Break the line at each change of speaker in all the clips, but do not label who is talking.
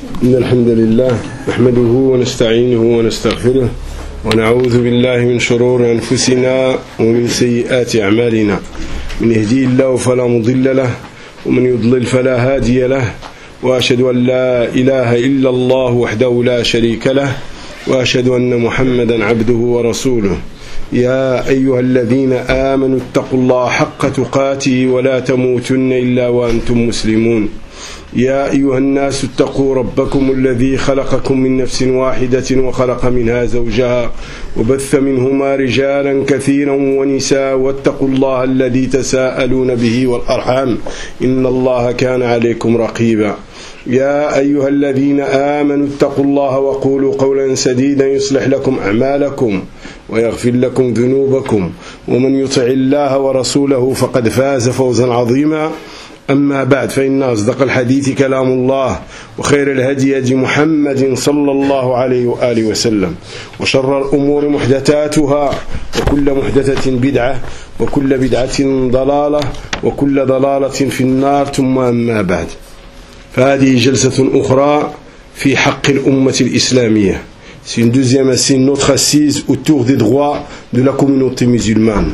إن الحمد لله نحمده ونستعينه ونستغفره ونعوذ بالله من شرور أنفسنا ومن سيئات أعمالنا. من يهدي الله فلا مضل له ومن يضلل فلا هادي له، وأشهد أن لا إله إلا الله وحده لا شريك له، وأشهد أن محمدا عبده ورسوله. يا أيها الذين آمنوا اتقوا الله حق تقاته ولا تموتن إلا وأنتم مسلمون. يا أيها الناس اتقوا ربكم الذي خلقكم من نفس واحدة وخلق منها زوجها وبث منهما رجالا كثيرا ونساء، واتقوا الله الذي تساءلون به والأرحام إن الله كان عليكم رقيبا. يا أيها الذين آمنوا اتقوا الله وقولوا قولا سديدا يصلح لكم أعمالكم ويغفر لكم ذنوبكم، ومن يطع الله ورسوله فقد فاز فوزا عظيما. أما بعد، فإن أصدق الحديث كلام الله، وخير الهدي هدي محمد صلى الله عليه وآله وسلم، وشر الأمور محدثاتها، وكل محدثة بدعة، وكل بدعة ضلالة، وكل ضلالة في النار. ثم أما بعد، فهذه جلسة أخرى في حق الأمة الإسلامية. C'est une deuxième assise, notre assise autour des droits de la communauté musulmane.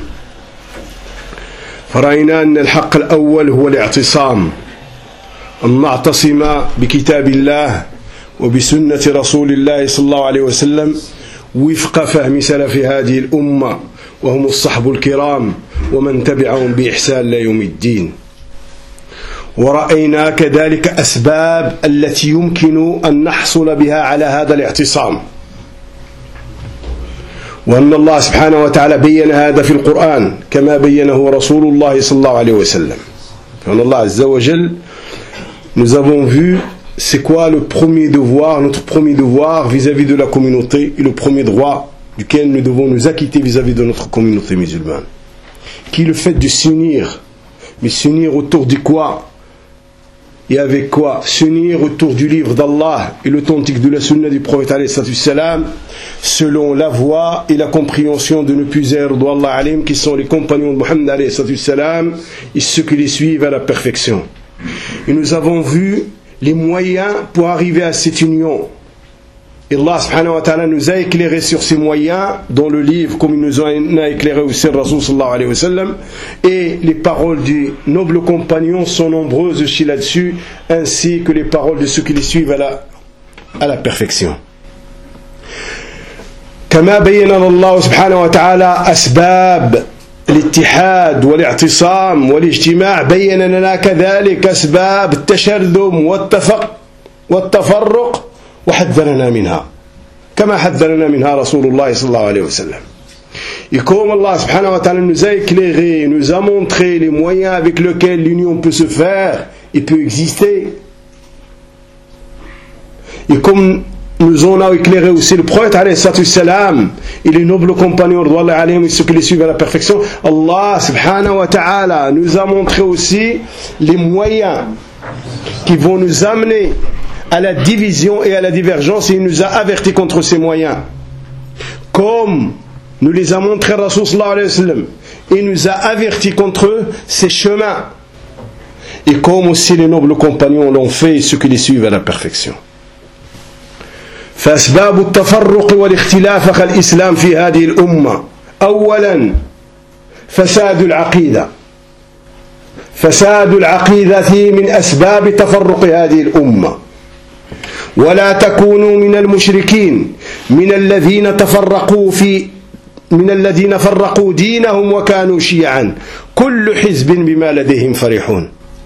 فرأينا أن الحق الأول هو الاعتصام، أن نعتصم بكتاب الله وبسنة رسول الله صلى الله عليه وسلم وفق فهم سلف هذه الأمة وهم الصحب الكرام ومن تبعهم بإحسان إلى يوم الدين. ورأينا كذلك أسباب التي يمكن أن نحصل بها على هذا الاعتصام، وأن الله سبحانه وتعالى بين هذا في القرآن كما بينه رسول الله صلى الله عليه وسلم. فأن الله عز وجل, nous avons vu c'est quoi le premier devoir, notre premier devoir vis-à-vis de la communauté, et le premier droit duquel nous devons nous acquitter vis-à-vis de notre communauté musulmane, qui est le fait de s'unir. Mais s'unir autour de quoi et avec quoi? S'unir autour du livre d'Allah et l'authentique de la sunna du prophète alayhi salam, selon la voie et la compréhension de nos puiseurs d'Allah alim, qui sont les compagnons de Muhammad alayhi salam et ceux qui les suivent à la perfection. Et nous avons vu les moyens pour arriver à cette union. Et Allah subhanahu wa ta'ala nous a éclairé sur ces moyens dans le livre, comme il nous en a éclairé aussi le Rasul sallallahu alayhi wa sallam, et les paroles du noble compagnon sont nombreuses aussi là-dessus, ainsi que les paroles de ceux qui les suivent à la perfection. كما بين الله سبحانه وتعالى أسباب الاتحاد والاعتصام والاجتماع، بين لنا كذلك أسباب التشرذم والتفرق وحذرنا منها كما حذرنا منها رسول الله صلى الله عليه وسلم. Et comme Allah subhanahu wa ta'ala nous a éclairé, nous a montré les moyens avec lesquels l'union peut se faire et peut exister, et comme nous en a éclairé aussi le prophète alayhi salam et les nobles compagnons et ceux qui les suivent à la perfection, Allah subhanahu wa ta'ala nous a montré aussi les moyens qui vont nous amener à la division et à la divergence, et il nous a avertis contre ces moyens, comme nous les a montrés Rasul sallallahu alayhi wa sallam, et il nous a avertis contre ces chemins, et comme aussi les nobles compagnons l'ont fait et ceux qui les suivent à la perfection. فأسباب التفرق والاختلاف كالإسلام في هذه الأمة: أولا فساد العقيدة. فساد العقيدة من أسباب تفرق هذه الأمة. ولا تكونوا من المشركين من الذين فرقوا دينهم وكانوا شيعا كل حزب بما لديهم فرحون.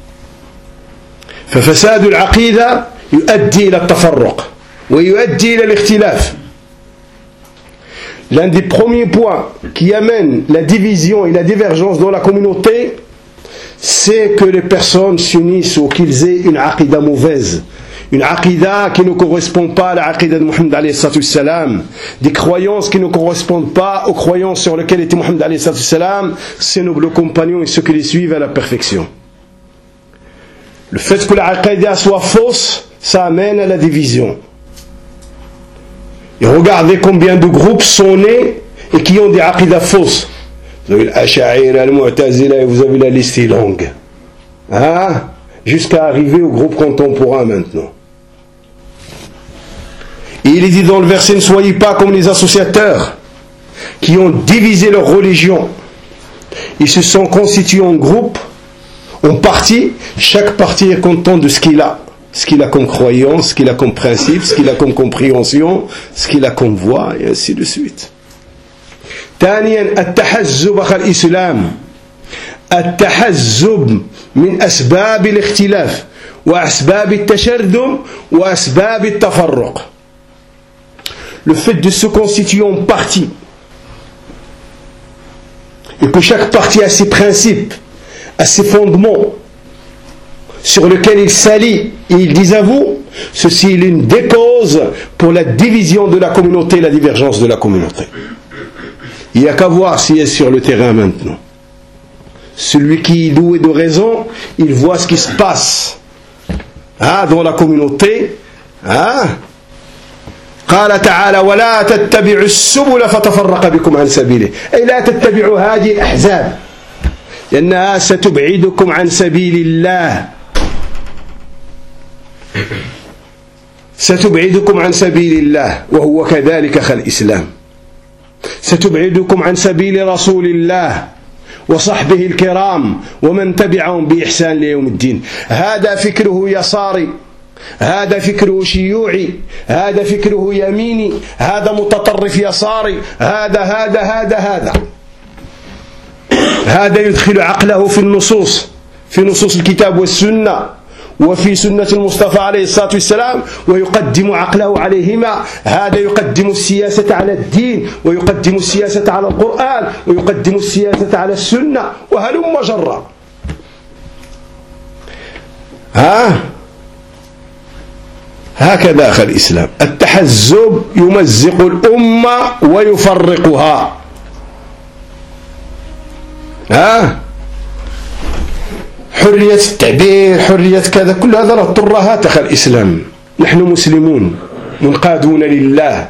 ففساد العقيدة يؤدي إلى التفرق ويؤدي إلى الاختلاف. L'un des premiers points qui amène la division et la divergence dans la communauté, c'est que les personnes s'unissent ou qu'ils aient une aqida mauvaise, une aqida qui ne correspond pas à la aqida de Muhammad alayhi salam, des croyances qui ne correspondent pas aux croyances sur lesquelles était Muhammad alayhi salam, ses nobles compagnons et ceux qui les suivent à la perfection. Le fait que la aqida soit fausse, ça amène à la division. Et regardez combien de groupes sont nés et qui ont des aqidas fausses. Vous avez l'Ash'aïra, al-Mu'tazila, et vous avez la liste est longue. Hein? Jusqu'à arriver au groupe contemporain maintenant. Et il est dit dans le verset, ne soyez pas comme les associateurs qui ont divisé leur religion. Ils se sont constitués en groupe, en parti. Chaque parti est content de ce qu'il a. Ce qu'il a comme croyance, ce qu'il a comme principe, ce qu'il a comme compréhension, ce qu'il a comme voix, et ainsi de suite. ثانيا التحزب أخي الإسلام. التحزب من أسباب الاختلاف وأسباب التشرذم وأسباب التفرق. Le fait de se constituer en parti et que chaque parti a ses principes, a ses fondements sur lesquels il s'allie et il disavoue, ceci est l'une des causes pour la division de la communauté, la divergence de la communauté. Il n'y a qu'à voir s'il est sur le terrain maintenant. Celui qui est doué de raison, il voit ce qui se passe dans la communauté. قال تعالى ولا تتبعوا السبل فتفرق بكم عن سبيله أي لا تتبعوا هذه الأحزاب لأنها ستبعدكم عن سبيل الله ستبعدكم عن سبيل الله وهو كذلك أخي الإسلام ستبعدكم عن سبيل رسول الله وصحبه الكرام ومن تبعهم بإحسان ليوم الدين. هذا فكره يساري، هذا فكره شيوعي، هذا فكره يميني، هذا متطرف يساري، هذا يدخل عقله في النصوص، في نصوص الكتاب والسنة وفي سنة المصطفى عليه الصلاة والسلام ويقدم عقله عليهما. هذا يقدم السياسة على الدين ويقدم السياسة على القرآن ويقدم السياسة على السنة وهلم جرا. هكذا أخي الإسلام. التحزب يمزق الأمة ويفرقها. حرية التعبير، حرية كذا، كل هذا ترهات أخي الإسلام. نحن مسلمون منقادون لله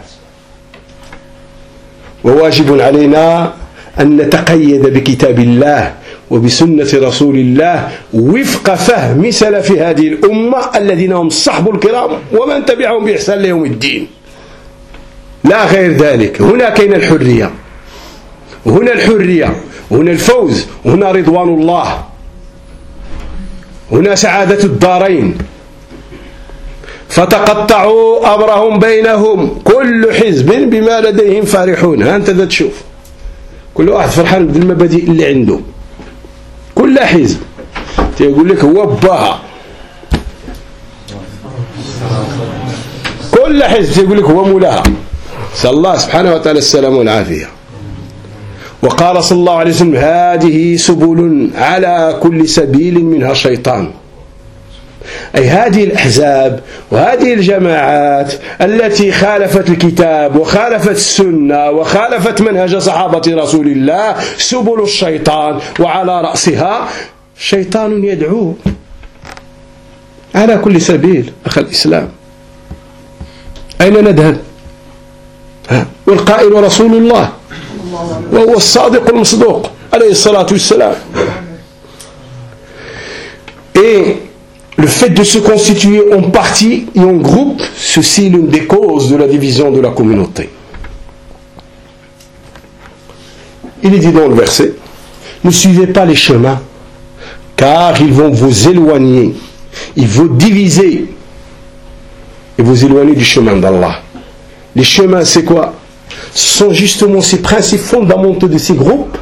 وواجب علينا أن نتقيد بكتاب الله وبسنة رسول الله وفق فهم سلف هذه الأمة الذين هم الصحب الكرام ومن تبعهم بإحسان ليوم الدين، لا غير ذلك. هنا كاين الحرية، هنا الحرية، هنا الفوز، هنا رضوان الله، هنا سعادة الدارين. فتقطعوا أمرهم بينهم كل حزب بما لديهم فرحون. أنت ذا تشوف كل واحد فرحان بالمبادئ اللي عنده، كل حزب يقول لك هو باها، كل حزب يقول لك هو مولاها. نسأل الله سبحانه وتعالى السلام والعافية. وقال صلى الله عليه وسلم هذه سبل على كل سبيل منها شيطان. أي هذه الأحزاب وهذه الجماعات التي خالفت الكتاب وخالفت السنة وخالفت منهج صحابة رسول الله سبل الشيطان، وعلى رأسها شيطان يدعو على كل سبيل. أخي الإسلام أين نذهب؟ والقائل رسول الله وهو الصادق المصدوق عليه الصلاة والسلام. Et le fait de se constituer en parti et en groupe, ceci est l'une des causes de la division de la communauté. Il est dit dans le verset, ne suivez pas les chemins, car ils vont vous éloigner, ils vont diviser et vous éloigner du chemin d'Allah. Les chemins, c'est quoi? Ce sont justement ces principes fondamentaux de ces groupes,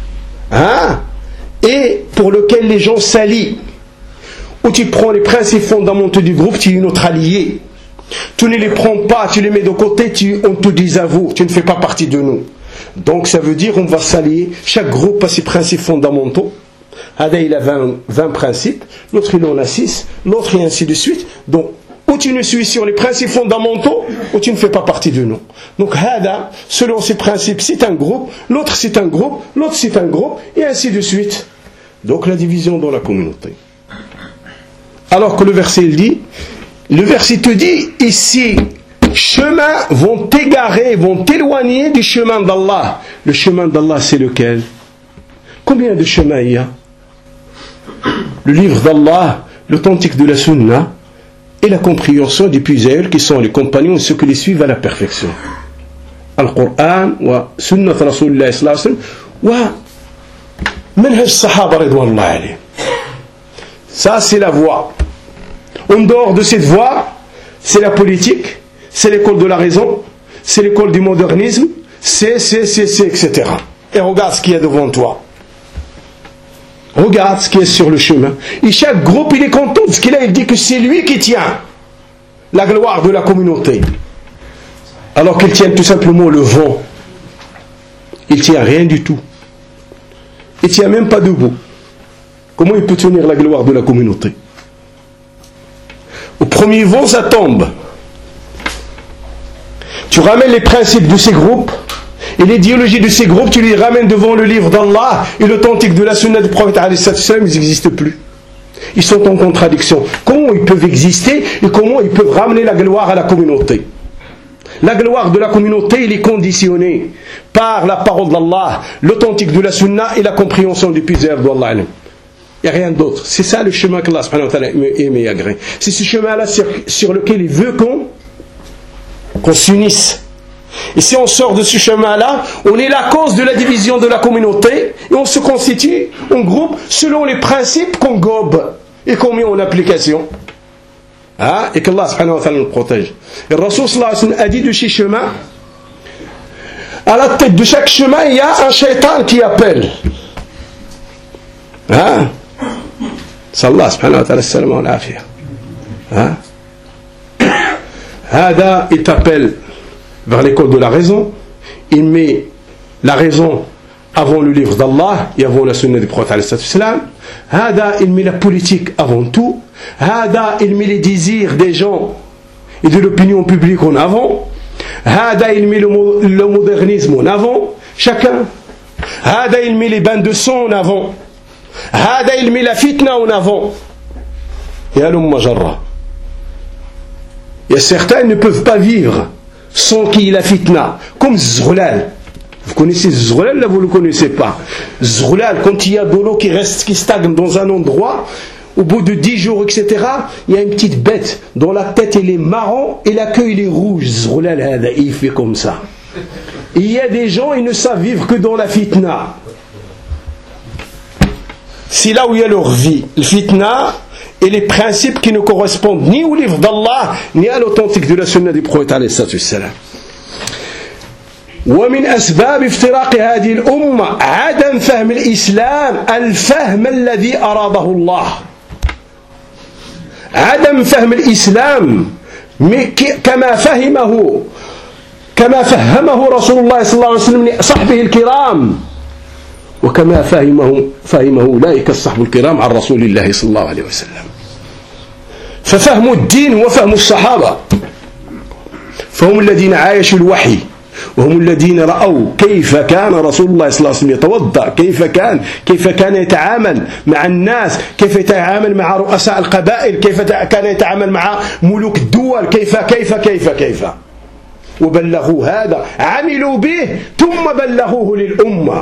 et pour lesquels les gens s'allient. Où tu prends les principes fondamentaux du groupe, tu es notre allié. Tu ne les prends pas, tu les mets de côté, on te désavoue, tu ne fais pas partie de nous. Donc ça veut dire qu'on va s'allier. Chaque groupe a ses principes fondamentaux. Ada il a 20 principes, l'autre il en a 6, l'autre et ainsi de suite. Donc ou tu ne suis sur les principes fondamentaux, ou tu ne fais pas partie de nous. Donc Hada, selon ces principes, c'est un groupe, l'autre c'est un groupe, l'autre c'est un groupe, et ainsi de suite. Donc la division dans la communauté. Alors que le verset te dit ici, chemins vont t'égarer, vont t'éloigner du chemin d'Allah. Le chemin d'Allah c'est lequel? Combien de chemins il y a? Le livre d'Allah, l'authentique de la Sunna, et la compréhension des plus ailleurs qui sont les compagnons et ceux qui les suivent à la perfection. Al-Qur'an wa sunnat Rasulullah sallallahu alayhi wa sallam wa manhaj sahaba ridwanullah alayhim. Ça c'est la voie. En dehors de cette voie, c'est la politique, c'est l'école de la raison, c'est l'école du modernisme, c'est, etc. Et regarde ce qu'il y a devant toi. Regarde ce qui est sur le chemin. Et chaque groupe, il est content de ce qu'il a. Il dit que c'est lui qui tient la gloire de la communauté. Alors qu'il tient tout simplement le vent. Il ne tient rien du tout. Il ne tient même pas debout. Comment il peut tenir la gloire de la communauté? Au premier vent, ça tombe. Tu ramènes les principes de ces groupes et l'idéologie de ces groupes, tu les ramènes devant le livre d'Allah et l'authentique de la sunna du prophète, ils n'existent plus. Ils sont en contradiction. Comment ils peuvent exister et comment ils peuvent ramener la gloire à la communauté? La gloire de la communauté, elle est conditionnée par la parole d'Allah, l'authentique de la sunna et la compréhension du puiseur d'Allah. Il n'y a rien d'autre. C'est ça le chemin qu'Allah subhanahu wa ta'ala aime et agrée. C'est ce chemin-là sur lequel il veut qu'on s'unisse. Et si on sort de ce chemin-là, on est la cause de la division de la communauté et on se constitue en groupe selon les principes qu'on gobe et qu'on met en application. Ah, et qu'Allah subhanahu wa ta'ala nous protège. Et le Rasul sallallahu alayhi wa sallam a dit de ces chemins, à la tête de chaque chemin, il y a un shaitan qui appelle. Ah, sallallahu subhanahu wa ta'ala salam wa l'afiyah. Ah, Hada, il t'appelle vers l'école de la raison, il met la raison avant le livre d'Allah et avant la sunna du prophète alayhi salam. Hada, il met la politique avant tout. Hada, il met les désirs des gens et de l'opinion publique en avant. Hada, il met le modernisme en avant, chacun. Hada, il met les bains de sang en avant. Hada, il met la fitna en avant. Et alumma jarra. Et certains ne peuvent pas vivre sans qu'il y ait la fitna, comme Zrulal. Vous connaissez Zrulal, là vous ne le connaissez pas. Zrulal, quand il y a de l'eau qui stagne dans un endroit, au bout de 10 jours, etc., il y a une petite bête dont la tête elle est marron et la queue elle est rouge. Zrulal, il fait comme ça. Et il y a des gens, ils ne savent vivre que dans la fitna. C'est là où il y a leur vie. Le fitna et les principes qui ne correspondent ni au livre d'Allah, ni à l'authentique de la sunna du prophète alayhi salam. ومن أسباب افتراق هذه الأمة عدم فهم الإسلام الفهم الذي أراده الله. عدم فهم الإسلام كما فهمه رسول الله صلى الله عليه وسلم لصحبه الكرام وكما فهمه أولئك الصحب الكرام عن رسول الله صلى الله عليه وسلم. ففهم الدين وفهم الصحابة، فهم الذين عايشوا الوحي وهم الذين رأوا كيف كان رسول الله صلى الله عليه وسلم يتوضأ، كيف كان يتعامل مع الناس، كيف يتعامل مع رؤساء القبائل، كيف كان يتعامل مع ملوك الدول، كيف وبلغوا هذا، عملوا به ثم بلغوه للأمة.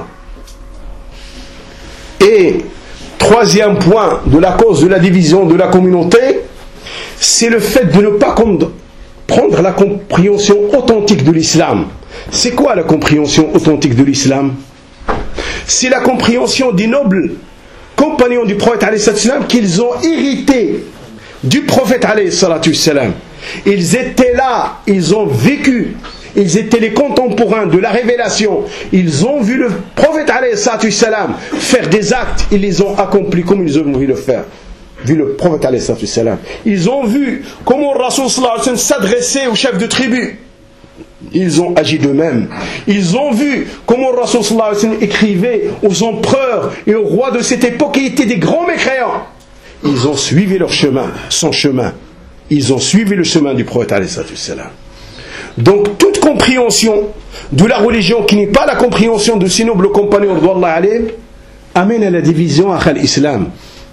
Et troisième point de la cause de la division de la communauté, c'est le fait de ne pas prendre la compréhension authentique de l'islam. C'est quoi la compréhension authentique de l'islam? C'est la compréhension des nobles compagnons du prophète alayhi salam qu'ils ont hérité du prophète alayhi salam. Ils étaient là, ils ont vécu, ils étaient les contemporains de la révélation, ils ont vu le prophète alayhi salam faire des actes, ils les ont accomplis comme ils ont vu le faire. Vu le prophète alayhi salam. Ils ont vu comment Rasul sallallahu alayhi wa sallam s'adressait aux chefs de tribu. Ils ont agi d'eux-mêmes. Ils ont vu comment Rasul sallallahu alayhi wa sallam écrivait aux empereurs et aux rois de cette époque qui étaient des grands mécréants. Ils ont suivi leur chemin, son chemin. Ils ont suivi le chemin du prophète alayhi salam. Donc toute compréhension de la religion qui n'est pas la compréhension de ces nobles compagnons d'Allah alayhim amène à la division à l'islam.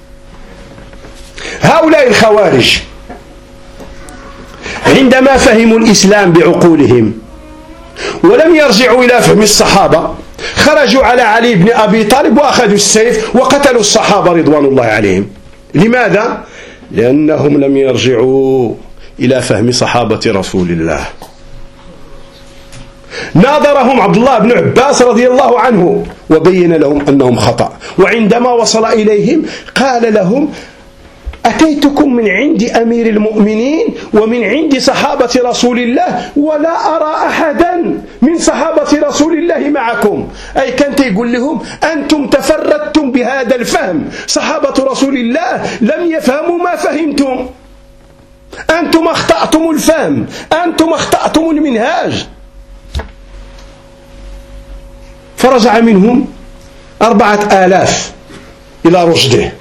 هؤلاء الخوارج عندما فهموا الإسلام بعقولهم ولم يرجعوا إلى فهم الصحابة خرجوا على علي بن أبي طالب وأخذوا السيف وقتلوا الصحابة رضوان الله عليهم. لماذا؟ لأنهم لم يرجعوا إلى فهم صحابة رسول الله. ناظرهم عبد الله بن عباس رضي الله عنه وبين لهم أنهم خطأ، وعندما وصل إليهم قال لهم: أتيتكم من عند أمير المؤمنين ومن عند صحابة رسول الله ولا أرى أحدا من صحابة رسول الله معكم. أي كانت يقول لهم: أنتم تفردتم بهذا الفهم، صحابة رسول الله لم يفهموا ما فهمتم، أنتم أخطأتم الفهم، أنتم أخطأتم المنهاج. فرجع منهم 4000 إلى رشده،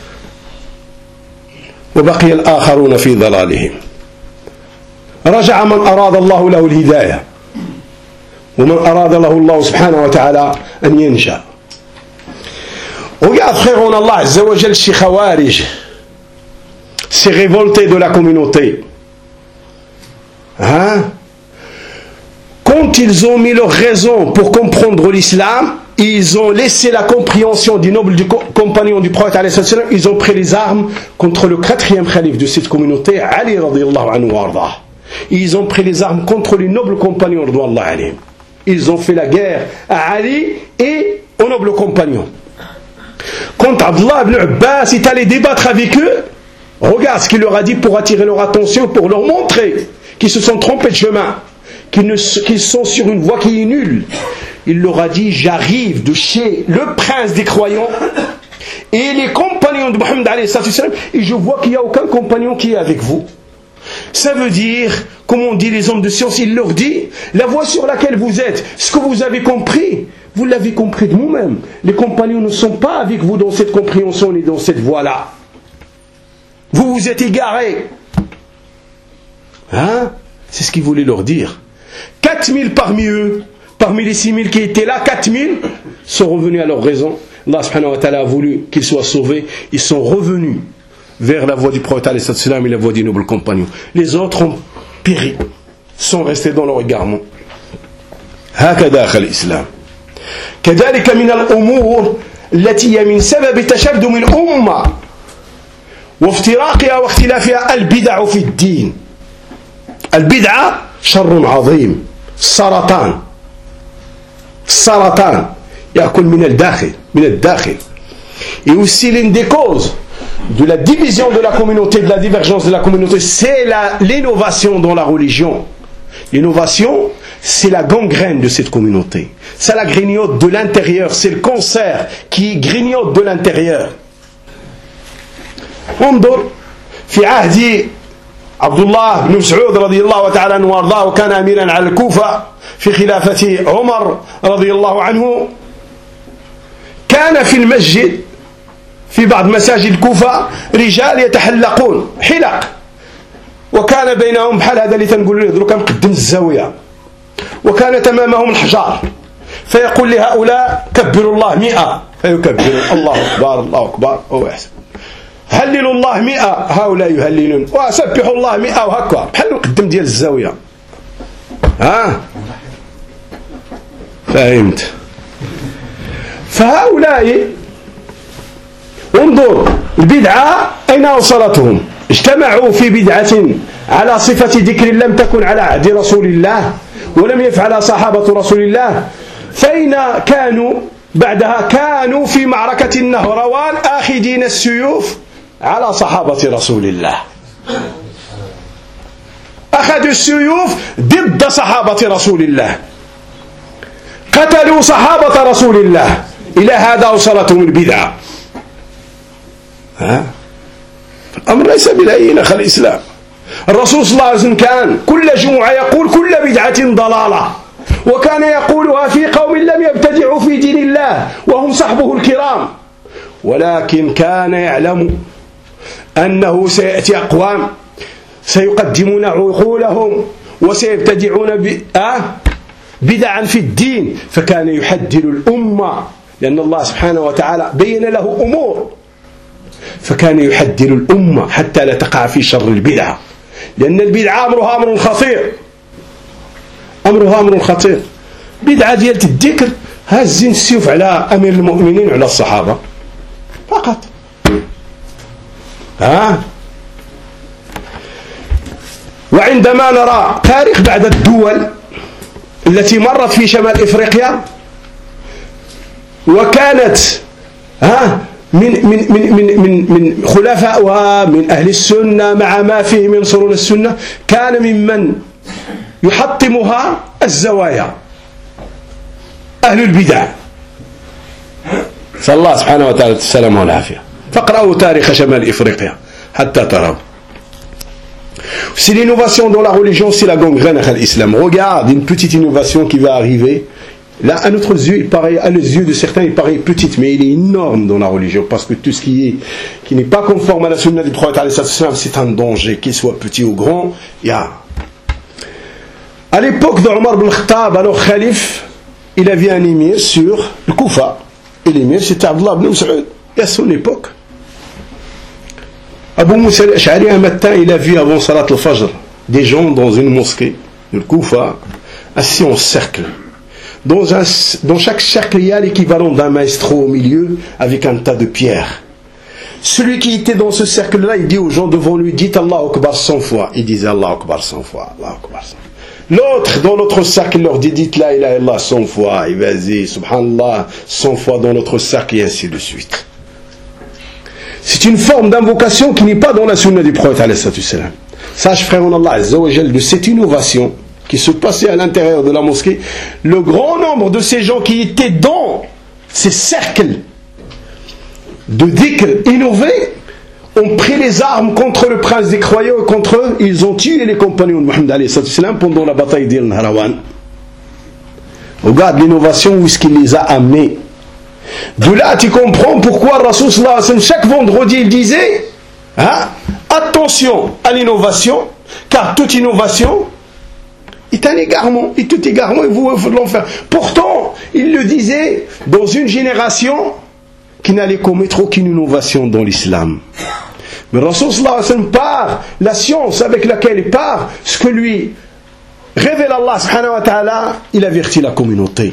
وبقي الآخرون في ضلالهم. رجع من أراد الله له الهداية، ومن أراد له الله سبحانه وتعالى أن ينشأ. Regarde frère, on Allah Azza wa Jal, ces Khawarij, ces révoltés de la communauté, hein? Quand ils ont mis leurs raisons pour comprendre l'islam, ils ont laissé la compréhension du noble compagnon du prophète, ils ont pris les armes contre le 4e calife de cette communauté, Ali radiyallahu anhu wa ardah. Ils ont pris les armes contre les nobles compagnons radiyallahu anhum. Ils ont fait la guerre à Ali et aux nobles compagnons. Quand Abdullah ibn Abbas est allé débattre avec eux, regarde ce qu'il leur a dit pour attirer leur attention, pour leur montrer qu'ils se sont trompés de chemin, qu'ils sont sur une voie qui est nulle. Il leur a dit: j'arrive de chez le prince des croyants et les compagnons de Mohammed et je vois qu'il n'y a aucun compagnon qui est avec vous. Ça veut dire, comme on dit les hommes de science, il leur dit: la voie sur laquelle vous êtes, ce que vous avez compris, vous l'avez compris de vous-même. Les compagnons ne sont pas avec vous dans cette compréhension ni dans cette voie-là. Vous vous êtes égarés. Hein? C'est ce qu'il voulait leur dire. 4000 parmi eux, parmi les 6000 qui étaient là, 4000 sont revenus à leur raison. Allah subhanahu wa ta'ala a voulu qu'ils soient sauvés. Ils sont revenus vers la voie du prophète et la voie des nobles compagnons. Les autres ont péri, sont restés dans leur égarement. هكذا أخي الإسلام. كذلك من الأمور التي هي من سبب تشدد الأمة وافتراقها واختلافها البدع في الدين. البدعة شر عظيم، سرطان يأكل من الداخل. Et aussi l'une des causes de la division de la communauté, de la divergence de la communauté, c'est l'innovation dans la religion. L'innovation, c'est la gangrène de cette communauté. Ça la grignote de l'intérieur, c'est le cancer qui grignote de l'intérieur. انظر في عهد عبد الله بن مسعود رضي الله تعالى عنه وارضاه، وكان اميرا على الكوفة في خلافة عمر رضي الله عنه. كان في المسجد، في بعض مساجد الكوفة، رجال يتحلقون حلق، وكان بينهم بحال هذا اللي تنقول له دروك مقدم الزاوية، وكان امامهم الحجار، فيقول لهؤلاء: كبروا الله 100، فيكبرون الله أكبر الله أكبر، هو يحسب هللوا الله 100، هؤلاء يهللون، وسبحوا الله 100، وهكذا بحال المقدم ديال الزاوية. ها فهمت؟ فهؤلاء انظر البدعة أين وصلتهم. اجتمعوا في بدعة على صفة ذكر لم تكن على عهد رسول الله ولم يفعلها صحابة رسول الله. فأين كانوا بعدها؟ كانوا في معركة النهروان آخذين السيوف على صحابة رسول الله. أخذوا السيوف ضد صحابة رسول الله، قتلوا صحابة رسول الله. إلى هذا وصلتهم البدعة. الأمر ليس بالهين أخي الإسلام. الرسول صلى الله عليه وسلم كان كل جمعة يقول: كل بدعة ضلالة، وكان يقولها في قوم لم يبتدعوا في دين الله وهم صحبه الكرام، ولكن كان يعلم أنه سيأتي أقوام سيقدمون عقولهم وسيبتدعون بدعا في الدين، فكان يحذر الأمة، لأن الله سبحانه وتعالى بين له أمور، فكان يحذر الأمة حتى لا تقع في شر البدعة، لأن البدعة أمرها أمر خطير، أمرها أمر خطير. بدعة ديال الذكر، هازين السيوف على أمير المؤمنين وعلى الصحابة فقط. وعندما نرى تاريخ بعض الدول التي مرت في شمال إفريقيا وكانت من خلفائها من أهل السنة مع ما فيه من صرون السنة، كان ممن يحطمها الزوايا أهل البدع. صلى الله سبحانه وتعالى السلامة والعافية. فاقرأوا تاريخ شمال إفريقيا حتى تروا. C'est l'innovation dans la religion, c'est la gangrène à l'islam. Regarde une petite innovation qui va arriver. Là, à notre yeux, il paraît, à les yeux de certains, il paraît petite, mais il est énorme dans la religion, parce que tout ce qui n'est pas conforme à la sunna du prophète, c'est un danger, qu'il soit petit ou grand. À l'époque d'Omar ibn Khattab, alors calife, il avait un émir sur le Koufa. Et l'émir, c'était Abdullah ibn Mas'ud. Et à son époque, Abu Moussa al-Ash'ari, un matin, il a vu avant Salat al-Fajr des gens dans une mosquée de Koufa, assis en cercle. Dans chaque cercle, il y a l'équivalent d'un maestro au milieu avec un tas de pierres. Celui qui était dans ce cercle-là, il dit aux gens devant lui, dites Allah Akbar 100 fois. Il disait Allah Akbar 100 fois, Allah Akbar 100 fois. L'autre, dans l'autre cercle, il leur dit, dites la ilaha illallah 100 fois. Et vas-y, subhanallah, 100 fois dans l'autre cercle, et ainsi de suite. C'est une forme d'invocation qui n'est pas dans la sunna du prophète, alayhi salatu wassalam. Sache, frère en Allah, azza wa jal, de cette innovation qui se passait à l'intérieur de la mosquée, le grand nombre de ces gens qui étaient dans ces cercles de dhikr innovés ont pris les armes contre le prince des croyants et contre eux, ils ont tué les compagnons de Mohammed alayhi salatu wassalam pendant la bataille d'Al-Nahrawan. Regarde l'innovation où est-ce qu'il les a amenés. De là, tu comprends pourquoi Rasul sallallahu alayhi wa sallam, chaque vendredi, il disait attention à l'innovation, car toute innovation est un égarement, et tout égarement est voué de l'enfer. Pourtant, il le disait dans une génération qui n'allait commettre aucune innovation dans l'islam. Mais Rasul sallallahu alayhi wa sallam, par la science avec laquelle il part, ce que lui révèle Allah subhanahu wa ta'ala, il avertit la communauté.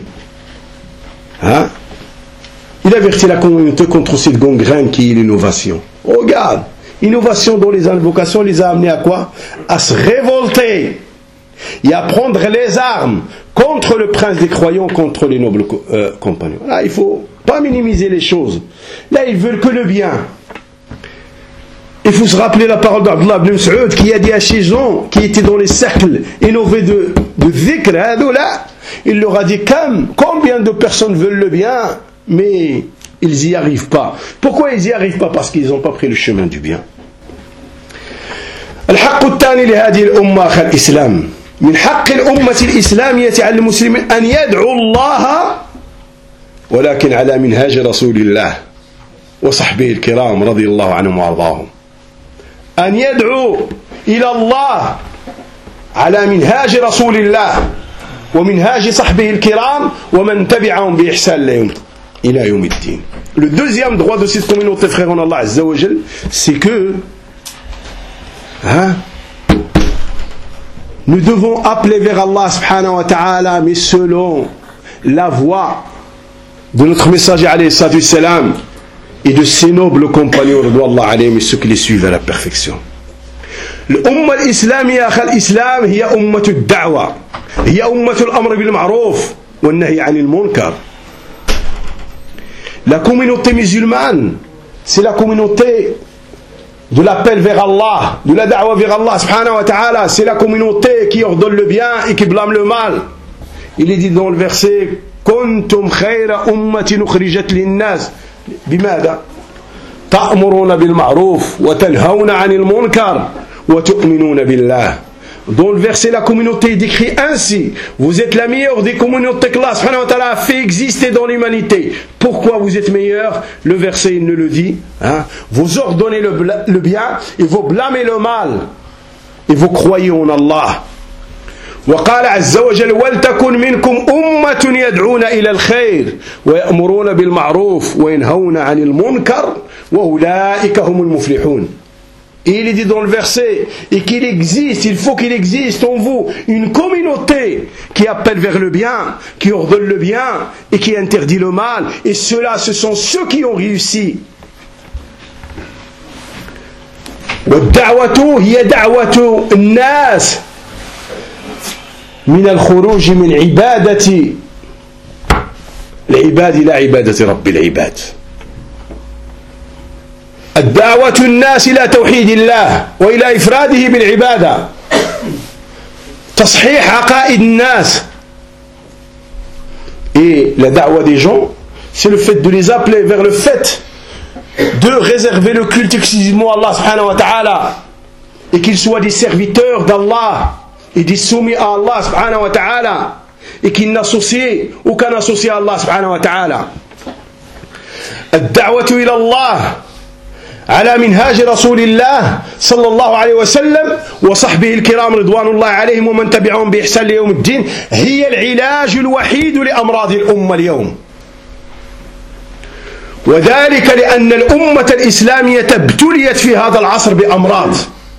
Il avertit la communauté contre cette gangrène qui est l'innovation. Regarde, innovation dans les invocations les a amenés à quoi? À se révolter et à prendre les armes contre le prince des croyants, contre les nobles compagnons. Là, il ne faut pas minimiser les choses. Là, ils veulent que le bien. Il faut se rappeler la parole d'Abdullah ibn Mas'ud qui a dit à ces gens qui étaient dans les cercles innovés de dhikr, il leur a dit combien de personnes veulent le bien, mais ils n'y arrivent pas. Pourquoi ils n'y arrivent pas? Parce qu'ils n'ont pas pris le chemin du bien. الحق الثاني لهذه الأمة أخي الإسلام، من حق الأمة الإسلامية على المسلمين أن يدعو الله ولكن على منهاج رسول الله وصحبه الكرام رضي الله عنهم وأرضاهم. أن يدعو إلى الله على منهاج رسول الله ومنهاج صحبه الكرام ومن تبعهم بإحسان إلى يوم الدين. Le deuxième droit de cette communauté, frère en Allah Azza wa Jal, c'est que nous devons appeler vers Allah subhanahu wa ta'ala, mais selon la voie de notre messager alayhi salatu wassalam et de ses nobles compagnons radouallahu alayhim et ceux qui les suivent à la perfection. الأمة الإسلامية أخي الإسلام هي أمة الدعوة، هي أمة الأمر بالمعروف والنهي عن المنكر. La communauté musulmane, c'est la communauté de l'appel vers Allah, de la da'wa vers Allah subhanahu wa ta'ala. C'est la communauté qui ordonne le bien et qui blâme le mal. Il est dit dans le verset كنتم خير أمة أخرجت للناس بماذا؟ تأمرون بالمعروف وتنهون عن المنكر وتؤمنون بالله. Dans le verset, la communauté décrit ainsi: vous êtes la meilleure des communautés que Allah subhanahu wa ta'ala a fait exister dans l'humanité. Pourquoi vous êtes meilleur? Le verset, il ne le dit. Vous ordonnez le bien et vous blâmez le mal. Et vous croyez en Allah. وقال عز وجل ولتكن منكم أمة يدعون إلى الخير ويأمرون بالمعروف وينهون عن المنكر وأولئك هم المفلحون. Et il est dit dans le verset, et qu'il existe, il faut qu'il existe en vous une communauté qui appelle vers le bien, qui ordonne le bien et qui interdit le mal. Et ceux-là, ce sont ceux qui ont réussi. والدعوة هي دعوة الناس من الخروج من عبادة العباد إلى عبادة رب العباد. الدعوة الناس إلى توحيد الله وإلى إفراده بالعبادة، تصحيح عقائد الناس. Et la da'wah des gens, c'est le fait de les appeler vers le fait de réserver le culte exclusivement à Allah subhanahu wa ta'ala, et qu'ils soient des serviteurs d'Allah et des soumis à Allah subhanahu wa ta'ala, et qu'ils n'associent aucun associé à Allah subhanahu wa ta'ala. الدعوة إلى الله على منهاج رسول الله صلى الله عليه وسلم وصحبه الكرام رضوان الله عليهم ومن تبعهم بإحسان ليوم الدين هي العلاج الوحيد لأمراض الأمة اليوم، وذلك لأن الأمة الإسلامية ابتليت في هذا العصر بأمراض.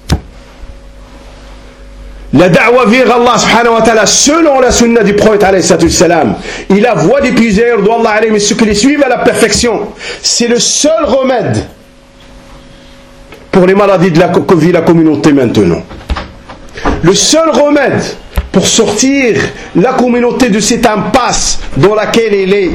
La da'wah vers Allah subhanahu wa ta'ala selon la sunna du prophète alayhi salatu wassalam et la voie des plusieurs d'Allah alayhi, ceux qui les suivent à la perfection, c'est le seul remède pour les maladies que vit la communauté maintenant. Le seul remède pour sortir la communauté de cette impasse dans laquelle elle est.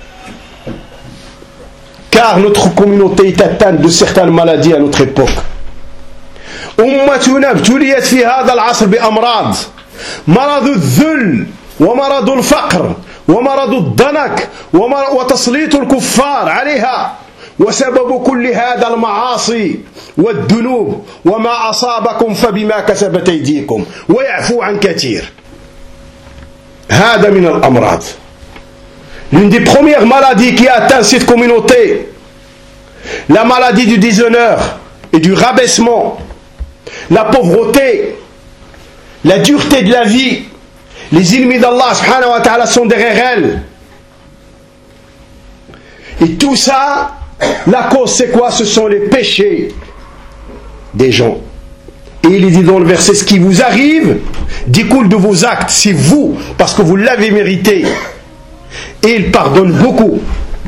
Car notre communauté est atteinte de certaines maladies à notre époque. أمتنا ابتليت في هذا العصر بأمراض، مرض الذل ومرض الفقر ومرض الضنك وتسليط الكفار عليها، وسبب كل هذا المعاصي والذنوب، وما أصابكم فبما كسبت أيديكم ويعفو عن كثير. هذا من الأمراض. L'une des premières maladies qui a atteint cette communauté, la maladie du déshonneur et du rabaissement, la pauvreté, la dureté de la vie. Les ennemis d'Allah subhanahu wa ta'ala sont derrière elle. Et tout ça, la cause c'est quoi? Ce sont les péchés des gens. Et il est dit dans le verset, ce qui vous arrive découle de vos actes, c'est vous, parce que vous l'avez mérité. Et il pardonne beaucoup.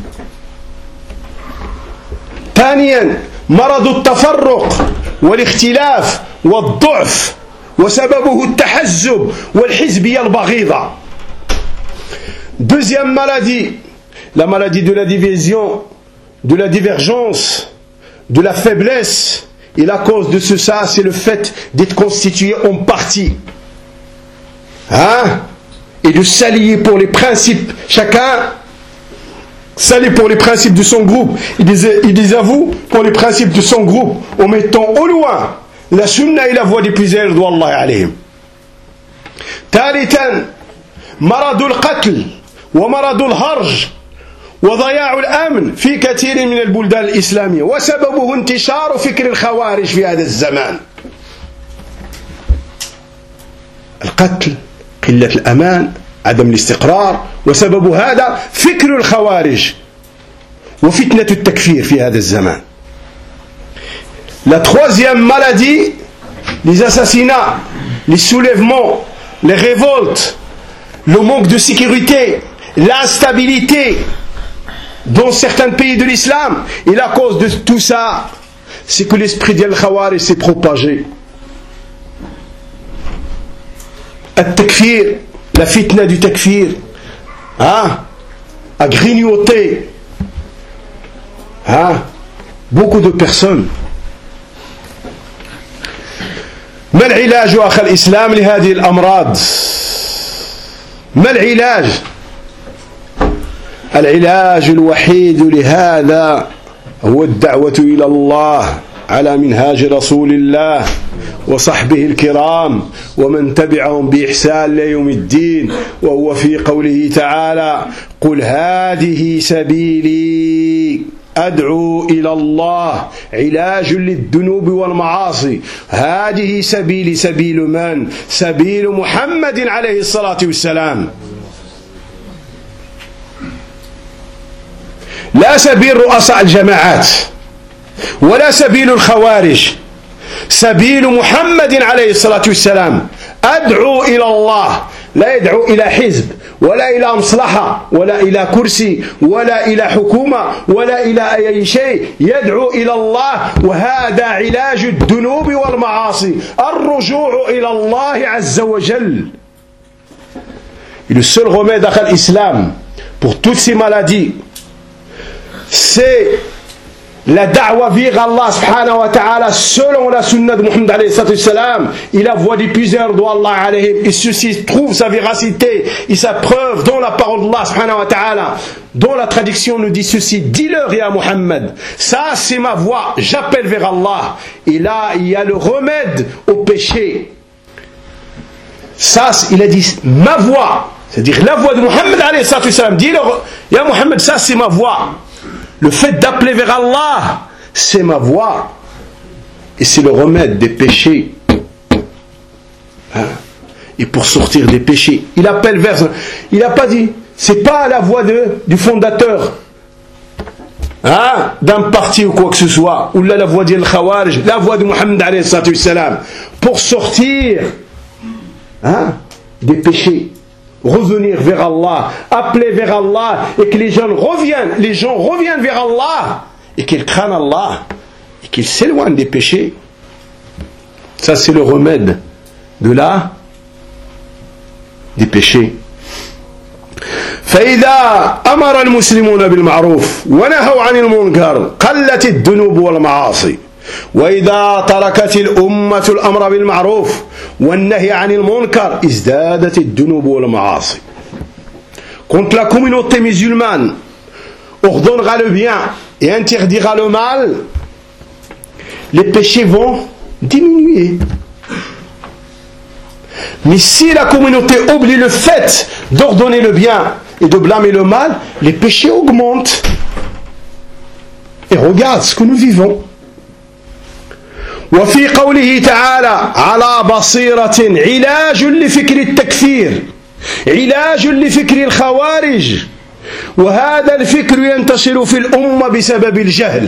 ثانيا مرض التفرق والاختلاف والضعف وسببه التحزب والحزبية البغيضة. Deuxième maladie, la maladie de la division, de la divergence, de la faiblesse. Et la cause de ça, c'est le fait d'être constitué en parti. Et de s'allier pour les principes, chacun s'allie pour les principes de son groupe. Il désavoue pour les principes de son groupe, en mettant au loin la sunna et la voie des plus élevés d'Allah alayhim. ثالثا مرض القتل ومرض الهرج وضياع الأمن في كثير من البلدان الإسلامية، وسببه انتشار فكر الخوارج في هذا الزمان. القتل، قلة الأمان، عدم الاستقرار، وسبب هذا فكر الخوارج وفتنة التكفير في هذا الزمان. La troisième maladie, les assassinats, les soulèvements, les révoltes, le manque de sécurité, l'instabilité dans certains pays de l'islam. Et la cause de tout ça, c'est que l'esprit d'Al-Khawarij s'est propagé. Al-Takfir, la fitna du takfir, a grignoté beaucoup de personnes. ما العلاج أخي الإسلام لهذه الأمراض؟ ما العلاج؟ العلاج الوحيد لهذا هو الدعوة إلى الله على منهاج رسول الله وصحبه الكرام ومن تبعهم بإحسان ليوم الدين، وهو في قوله تعالى: قل هذه سبيلي أدعو إلى الله، علاج للذنوب والمعاصي. هذه سبيلي، سبيل من؟ سبيل محمد عليه الصلاة والسلام. لا سبيل رؤساء الجماعات ولا سبيل الخوارج، سبيل محمد عليه الصلاة والسلام. أدعو إلى الله لا يدعو إلى حزب ولا إلى مصلحة ولا إلى كرسي ولا إلى حكومة ولا إلى أي شيء، يدعو إلى الله، وهذا علاج الذنوب والمعاصي، الرجوع إلى الله عز وجل. Et le seul remède à l'islam pour toutes ces maladies, c'est la da'wa vers Allah subhanahu wa ta'ala selon la sunna de Muhammad alayhi salam et la voix des plusieurs d'Allah alayhim, et ceci trouve sa véracité et sa preuve dans la parole d'Allah subhanahu wa ta'ala, dont la traduction nous dit ceci: dis-leur ya Muhammad, ça c'est ma voix, j'appelle vers Allah. Et là il y a le remède au péché. Ça il a dit ma voix, c'est-à-dire la voix de Muhammad alayhi salam, dis-leur ya Muhammad, ça c'est ma voix. Le fait d'appeler vers Allah, c'est ma voix. Et c'est le remède des péchés. Hein? Et pour sortir des péchés, il appelle vers... Il n'a pas dit, c'est pas la voix du fondateur, hein, d'un parti ou quoi que ce soit, ou là la voix d'Al Khawarij, la voix de Muhammad alayhi salam, pour sortir, hein, des péchés. Revenir vers Allah, appeler vers Allah, et que les gens reviennent vers Allah, et qu'ils craignent Allah, et qu'ils s'éloignent des péchés. Ça c'est le remède des péchés. فإذا أمر المسلمون بالمعروف ونهوا عن المنكر قلت الذنوب والمعاصي، وإذا تركت الأمة الأمر بالمعروف والنهي عن المنكر ازدادت الذنوب والمعاصي. Quand la communauté musulmane ordonnera le bien et interdira le mal, les péchés vont diminuer. Mais si la communauté oublie le fait d'ordonner le bien et de blâmer le mal, les péchés augmentent. Et regarde ce que nous vivons. وفي قوله تعالى على بصيرة علاج لفكر التكفير، علاج لفكر الخوارج، وهذا الفكر ينتشر في الأمة بسبب الجهل.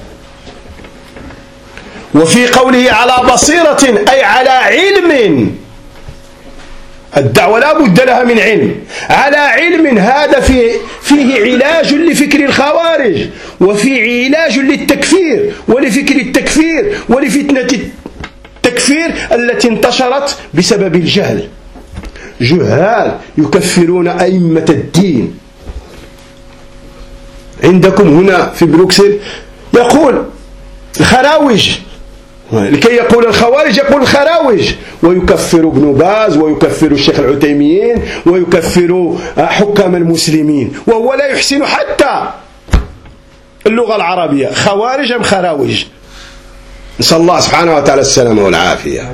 وفي قوله على بصيرة أي على علم، الدعوة لا بد لها من علم، على علم، هذا فيه علاج لفكر الخوارج، وفي علاج للتكفير ولفكر التكفير ولفتنة التكفير التي انتشرت بسبب الجهل. جهال يكفرون أئمة الدين. عندكم هنا في بروكسل يقول الخراوج، لكي يقول الخوارج يقول الخراوج، ويكفر ابن باز ويكفر الشيخ العثيمين ويكفر حكام المسلمين، وهو لا يحسن حتى اللغة العربية. خوارج أم خراوج؟ نسأل الله سبحانه وتعالى السلامة والعافية.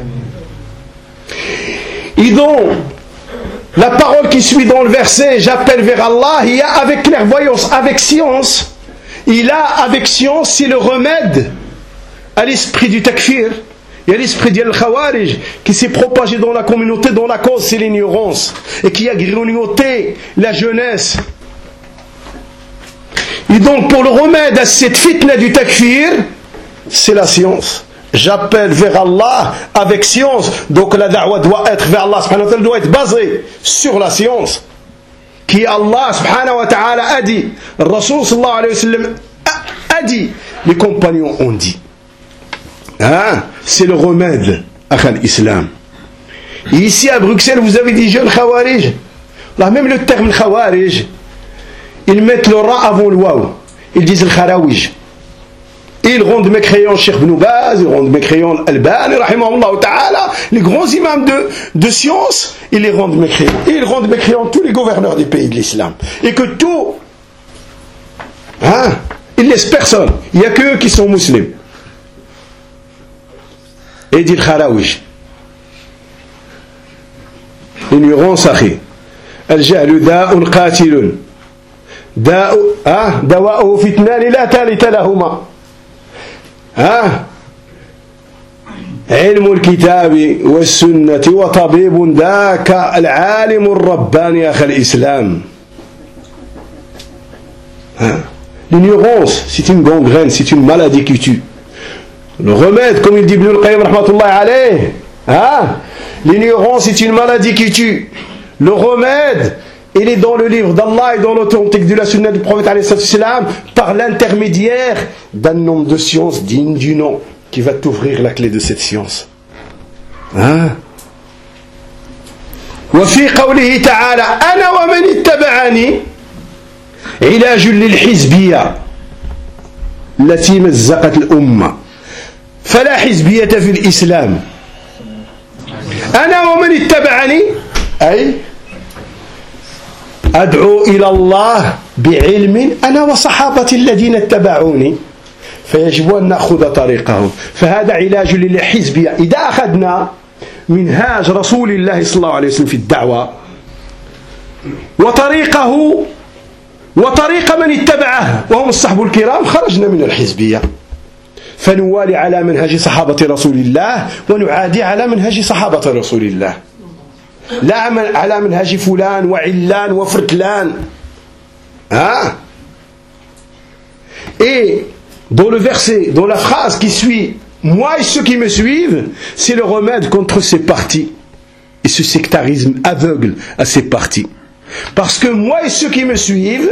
Et donc, la parole qui suit dans le verset, j'appelle vers Allah, il y a avec clairvoyance, avec science. Il a avec science, c'est le remède à l'esprit du takfir. Il y a l'esprit d'Al Khawarij qui s'est propagé dans la communauté, dont la cause c'est l'ignorance, et qui a grignoté la jeunesse. Et donc pour le remède à cette fitna du takfir, c'est la science. J'appelle vers Allah avec science. Donc la da'wa doit être vers Allah subhanahu wa ta'ala, doit être basée sur la science. Qui Allah subhanahu wa ta'ala a dit, le Rasul sallallahu alayhi wa sallam a dit, les compagnons ont dit. Hein? C'est le remède à l'islam. Et ici à Bruxelles, vous avez des jeunes khawarij. Là, même le terme khawarij, ils mettent le ra avant le waw. Ils disent le kharawij. Ils rendent mécréants Cheikh Ibn Baz, ils rendent mécréants Albani, rahimahullah ta'ala, les grands imams de science, ils les rendent mécréants. Et ils rendent mécréants tous les gouverneurs des pays de l'islam. Et que tout, hein, ils ne laissent personne. Il n'y a qu'eux qui sont musulmans. Et dit le Kharaouij. L'ignorance, akhi. Al-jahlu da'un qatilun. Dawa'uhu fitnan la thalita lahuma. علم الكتاب والسنة وطبيب ذاك العالم الرباني أخي الإسلام. L'ignorance, c'est une gangrène, c'est une maladie qui tue. Le remède, comme il dit Ibn al-Qayyim rahmatullah alayh, l'ignorance est une maladie qui tue.
Le remède, il est dans le livre d'Allah et dans l'authentique de la sunna du prophète par l'intermédiaire d'un homme de science digne du nom qui va t'ouvrir la clé de cette science. Hein? وفي قوله تعالى أنا ومن اتبعني علاج للحزبية التي مزقت الأمة فلا حزبية في الإسلام. أنا ومن اتبعني أي أدعو إلى الله بعلم أنا وصحابتي الذين اتبعوني فيجب أن نأخذ طريقهم. فهذا علاج للحزبية. إذا أخذنا منهاج رسول الله صلى الله عليه وسلم في الدعوة وطريقه وطريق من اتبعه وهم الصحب الكرام خرجنا من الحزبية، فنوالي على منهج صحابة رسول الله ونعادي على منهج صحابة رسول الله، لا على منهج فلان وعلان وفرتلان. Hein? Et dans le verset, dans la phrase qui suit, moi et ceux qui me suivent, c'est le remède contre ces partis et ce sectarisme aveugle à ces partis. Parce que moi et ceux qui me suivent,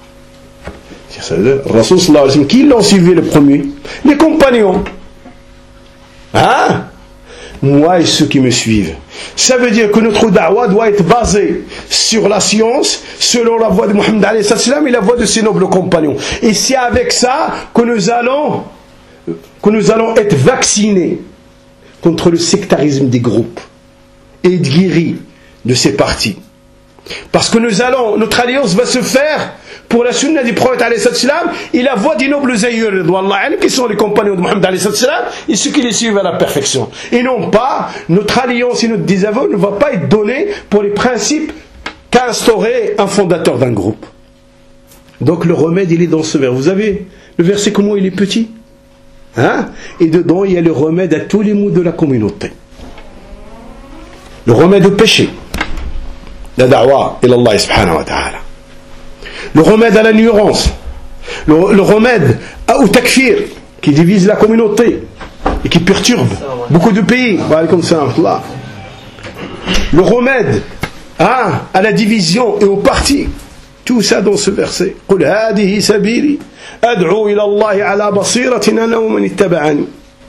Rasul sallallahu alayhi wa sallam, qui l'ont suivi le premier? Les compagnons. Hein? Moi et ceux qui me suivent. Ça veut dire que notre da'wah doit être basée sur la science, selon la voie de Muhammad alayhi salam et la voie de ses nobles compagnons. Et c'est avec ça que nous allons être vaccinés contre le sectarisme des groupes et être guéris de ces partis. Parce que notre alliance va se faire pour la sunna du prophète alayhi salam et la voie des nobles aïeux qui sont les compagnons de Muhammad alayhi salam et ceux qui les suivent à la perfection. Et non pas, notre alliance et notre désaveu ne va pas être donnée pour les principes qu'a instauré un fondateur d'un groupe. Donc le remède, il est dans ce vers. Vous avez le verset, comment il est petit, hein? Et dedans il y a le remède à tous les maux de la communauté. Le remède au péché, la da'wa ila Allah subhanahu wa ta'ala. Le remède à l'ignorance, le remède au takfir qui divise la communauté et qui perturbe beaucoup de pays. Le remède à la division et au parti. Tout ça dans ce verset. قل هذه سبيلي أدعو إلى الله على بصيرة أنا ومن اتبعني.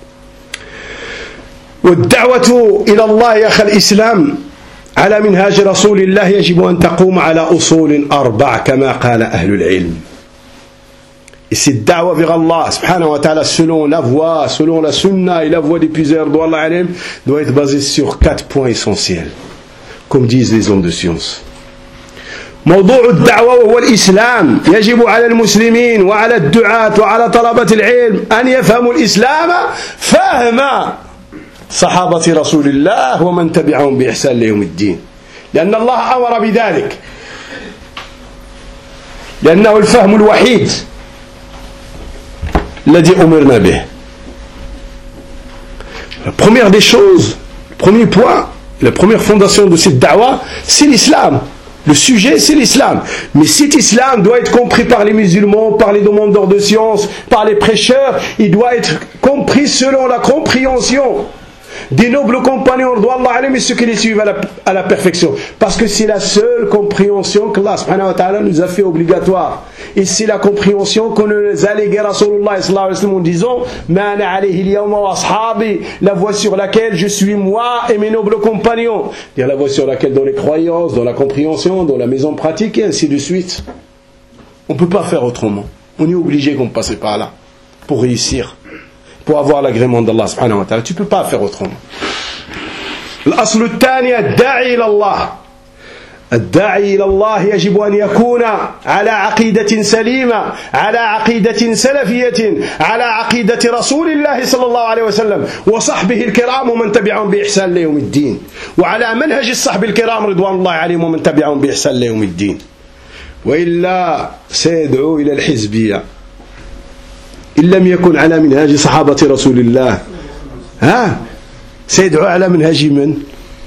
والدعوة إلى الله يا أخي الإسلام على منهاج رسول الله يجب أن تقوم على أصول 4 كما قال أهل العلم. Et cette da'wah vers Allah subhanahu wa ta'ala selon la voie, selon la sunna et la voie des plusieurs doit être basée sur 4 points essentiels, comme disent les hommes de science. موضوع الدعوة وهو الإسلام. يجب على المسلمين وعلى الدعاة وعلى طلبة العلم أن يفهموا الإسلام فهم صحابة رسول الله ومن تبعهم بإحسان ليوم الدين، لأن الله أمر بذلك، لأنه الفهم الوحيد الذي أمرنا به. La première des choses, le premier point, la première fondation de cette da'wah, c'est l'islam. Le sujet, c'est l'islam. Mais cet islam doit être compris par les musulmans, par les demandeurs de science, par les prêcheurs. Il doit être compris selon la compréhension des nobles compagnons et ceux qui les suivent à la perfection. Parce que c'est la seule compréhension que Allah subhanahu wa ta'ala nous a fait obligatoire. Et c'est la compréhension que nous a légué Rasulullah sallallahu alayhi wa sallam en disant Ma ana alayhi al-yawma wa ashabi, la voie sur laquelle je suis moi et mes nobles compagnons. C'est-à-dire la voie sur laquelle dans les croyances, dans la compréhension, dans la mise en pratique et ainsi de suite. On ne peut pas faire autrement. On est obligé qu'on passe par là pour réussir, pour avoir l'agrément d'Allah subhanahu wa ta'ala. Tu ne peux pas faire autrement. الأصل الثاني الداعي إلى الله. الداعي إلى الله يجب أن يكون على عقيدة سليمة، على عقيدة سلفية، على عقيدة رسول الله صلى الله عليه وسلم وصحبه الكرام ومن تبعهم بإحسان ليوم الدين، وعلى منهج الصحب الكرام رضوان الله عليهم ومن تبعهم بإحسان ليوم الدين. وإلا سيدعو إلى الحزبية إن لم يكن على منهاج صحابة رسول الله. سيدعو على منهاج من؟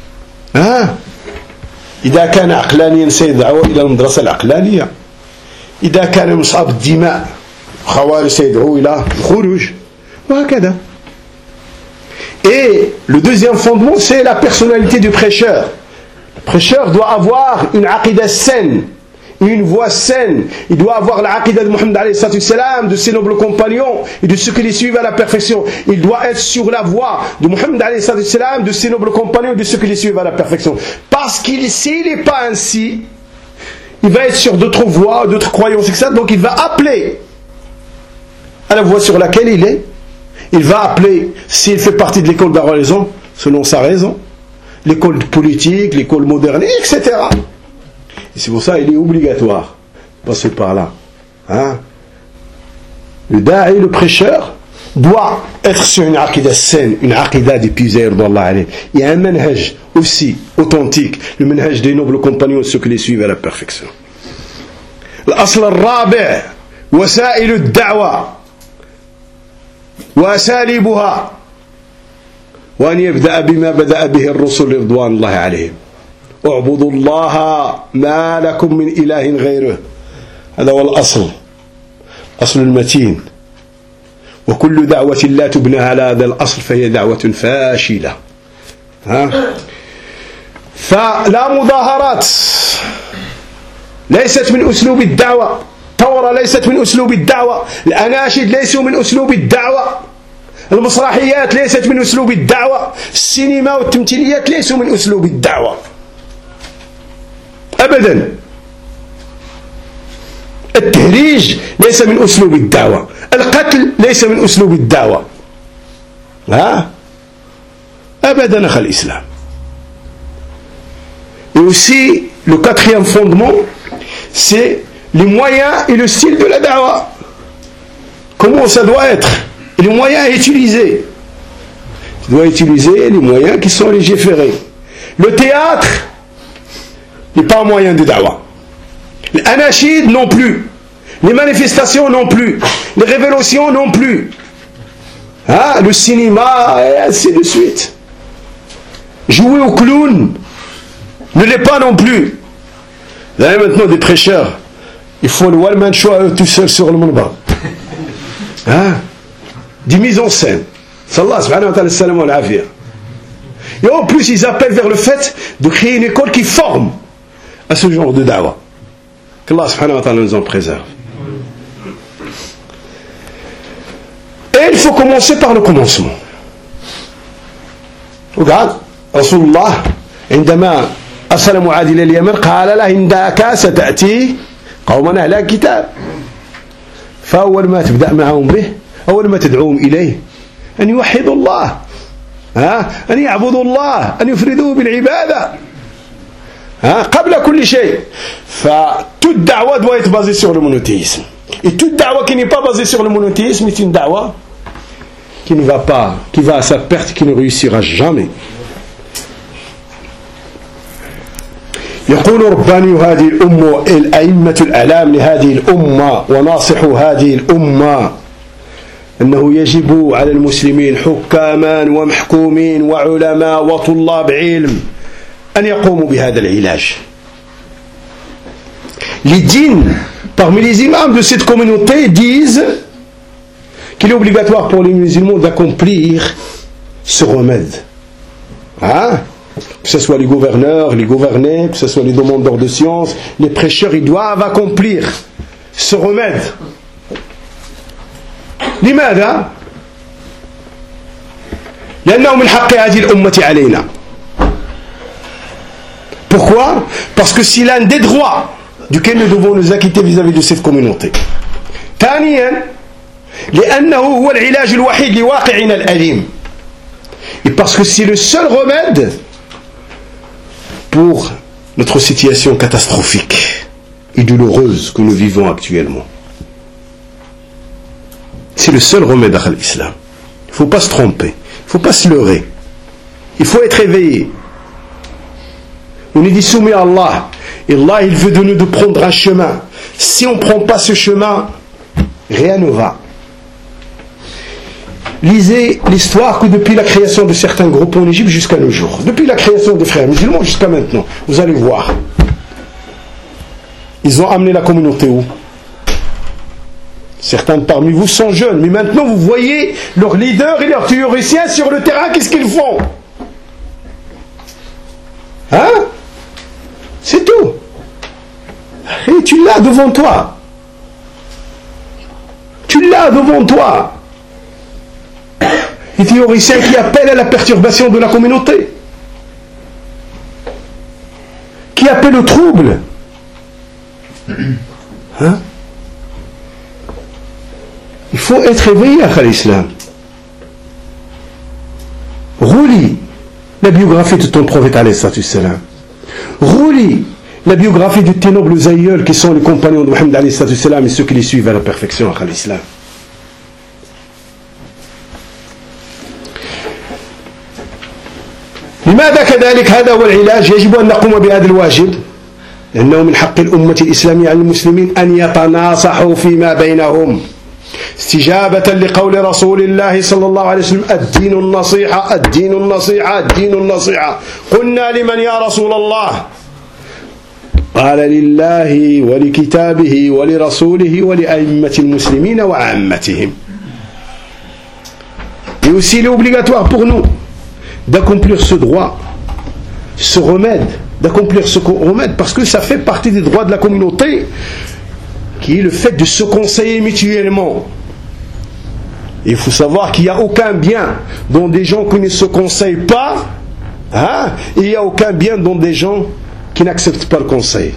إذا كان عقلانيا سيدعو إلى المدرسة العقلانية، إذا كان من أصحاب الدماء خوارج سيدعو إلى الخروج، وهكذا. Et le deuxième fondement, c'est la personnalité du prêcheur. prêcheur doit avoir une aqidah saine, une voix saine. Il doit avoir l'aqidah de Mohammed alayhi salam, de ses nobles compagnons et de ceux qui les suivent à la perfection. Il doit être sur la voie de Mohammed alayhi salam, de ses nobles compagnons et de ceux qui les suivent à la perfection. Parce qu'il, s'il n'est pas ainsi, il va être sur d'autres voies, d'autres croyances, etc. Donc il va appeler à la voie sur laquelle il est. Il va appeler, s'il fait partie de l'école de la raison, selon sa raison, l'école politique, l'école moderne, etc. Et c'est pour ça qu'il est obligatoire de passer par là. Hein? Le da'i, le prêcheur, doit être sur une aqidah saine, une aqidah des pieds d'Allah alayhi. Il y a un manhaj aussi authentique, le manhaj des nobles compagnons, ceux qui les suivent à la perfection. الأصل الرابع وسائل الدعوة وأساليبها وأن يبدأ بما بدأ به الرسل رضوان الله عليهم اعبدوا الله ما لكم من إله غيره. هذا هو الأصل، أصل المتين. وكل دعوة لا تبنى على هذا الأصل فهي دعوة فاشلة. فلا مظاهرات ليست من أسلوب الدعوة، ثورة ليست من أسلوب الدعوة، الأناشيد ليسوا من أسلوب الدعوة، المسرحيات ليست من أسلوب الدعوة، السينما والتمثيليات ليسوا من أسلوب الدعوة أبدا. التهريج ليس من أسلوب الدعوة، القتل ليس من أسلوب الدعوة. أبدا أخي الإسلام. Et aussi, le quatrième fondement, c'est les moyens et le style de la da'wah. Comment ça doit être? Et les moyens à utiliser. Tu dois utiliser les moyens qui sont légiférés. Le théâtre n'est pas un moyen de da'wah. L'anachid non plus. Les manifestations non plus. Les révélations non plus. Le cinéma, et ainsi de suite. Jouer au clown ne l'est pas non plus. Vous avez maintenant des prêcheurs. Il faut le one-man show tout seul sur le minbar. Des mises en scène. Sallallahu subhanahu wa ta'ala salam wa l'afiyah. Et en plus, ils appellent vers le fait de créer une école qui forme à ce genre de da'wah. Qu'Allah subhanahu wa ta'ala nous en préserve. Et il faut commencer par le commencement. Regarde, Rasulullah, عندما أرسل معاذ إلى اليمن قال له عندك ستأتي قوما أهل الكتاب، فأول ما تبدأ معهم به، أول ما تدعوهم إليه أن يوحدوا الله، أن يعبدوا الله، أن يفردوه بالعبادة قبل كل شيء. Toute da'wah doit être basée sur le monothéisme. Et toute da'wah qui n'est pas basée sur le monothéisme est une da'wah qui ne va pas, qui va à sa perte, qui ne réussira jamais. يقول رباني هذه الأمة الأئمة الأعلام لهذه الأمة وناصح هذه الأمة أنه يجب على المسلمين حكاما ومحكومين وعلماء وطلاب علم أن يقوموا بهذا العلاج. Les djinns, parmi les imams de cette communauté, disent qu'il est obligatoire pour les musulmans d'accomplir ce remède. Que ce soit les gouverneurs, les gouvernés, que ce soit les demandeurs de science, les prêcheurs, ils doivent accomplir ce remède. لماذا؟ لأنه من حق هذه الأمة علينا. Pourquoi? Parce que c'est l'un des droits duquel nous devons nous acquitter vis-à-vis de cette communauté. ثانيا لأنه هو العلاج الوحيد لواقعنا الأليم. Et parce que c'est le seul remède pour notre situation catastrophique et douloureuse que nous vivons actuellement. C'est le seul remède à l'islam. Il ne faut pas se tromper, il ne faut pas se leurrer. Il faut être éveillé. On est dit soumis à Allah. Et Allah, il veut de nous de prendre un chemin. Si on ne prend pas ce chemin, rien ne va. Lisez l'histoire que depuis la création de certains groupes en Égypte jusqu'à nos jours, depuis la création des frères musulmans jusqu'à maintenant, vous allez voir, ils ont amené la communauté où? Certains parmi vous sont jeunes, mais maintenant vous voyez leurs leaders et leurs théoriciens sur le terrain, qu'est-ce qu'ils font? tu l'as devant toi. Tu l'as devant toi. Les théoriciens qui appellent à la perturbation de la communauté, qui appellent au trouble. Hein? Il faut être éveillé à l'islam. Relis la biographie de ton prophète alayhi salam. Relis la biographie de tes nobles aïeuls qui sont les compagnons de Mohammed alayhi salam et ceux qui les suivent à la perfection à l'islam. لماذا كذلك هذا هو العلاج يجب أن نقوم بهذا الواجب لأنه من حق الأمة الإسلامية على المسلمين أن يتناصحوا فيما بينهم استجابة لقول رسول الله صلى الله عليه وسلم الدين النصيحة الدين النصيحة الدين النصيحة قلنا لمن يا رسول الله قال لله ولكتابه ولرسوله ولأئمة المسلمين وعامتهم. Et aussi il est obligatoire pour nous d'accomplir ce droit, ce remède, d'accomplir ce remède, parce que ça fait partie des droits de la communauté, qui est le fait de se conseiller mutuellement. Et il faut savoir qu'il n'y a aucun bien dans des gens qui ne se conseillent pas, hein, et il n'y a aucun bien dans des gens qui n'acceptent pas le conseil.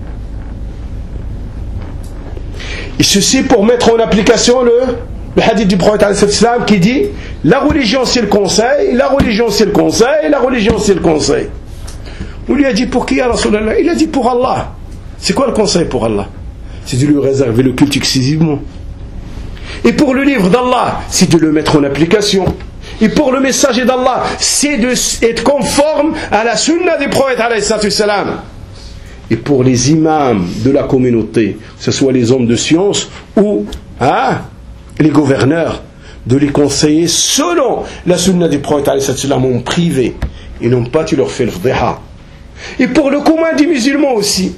Et ceci pour mettre en application le hadith du prophète qui dit la religion c'est le conseil, la religion c'est le conseil, la religion c'est le conseil. On lui a dit pour qui ya Rasulallah? Il a dit pour Allah. C'est quoi le conseil pour Allah? C'est de lui réserver le culte exclusivement. Et pour le livre d'Allah, c'est de le mettre en application. Et pour le messager d'Allah, c'est d'être conforme à la sunna du prophète alayhi salam. Et pour les imams de la communauté, que ce soit les hommes de science ou les gouverneurs, de les conseiller selon la sunna du prophète alayhi salam en privé. Et non pas tu leur fais le fdéha. Et pour le commun des musulmans aussi.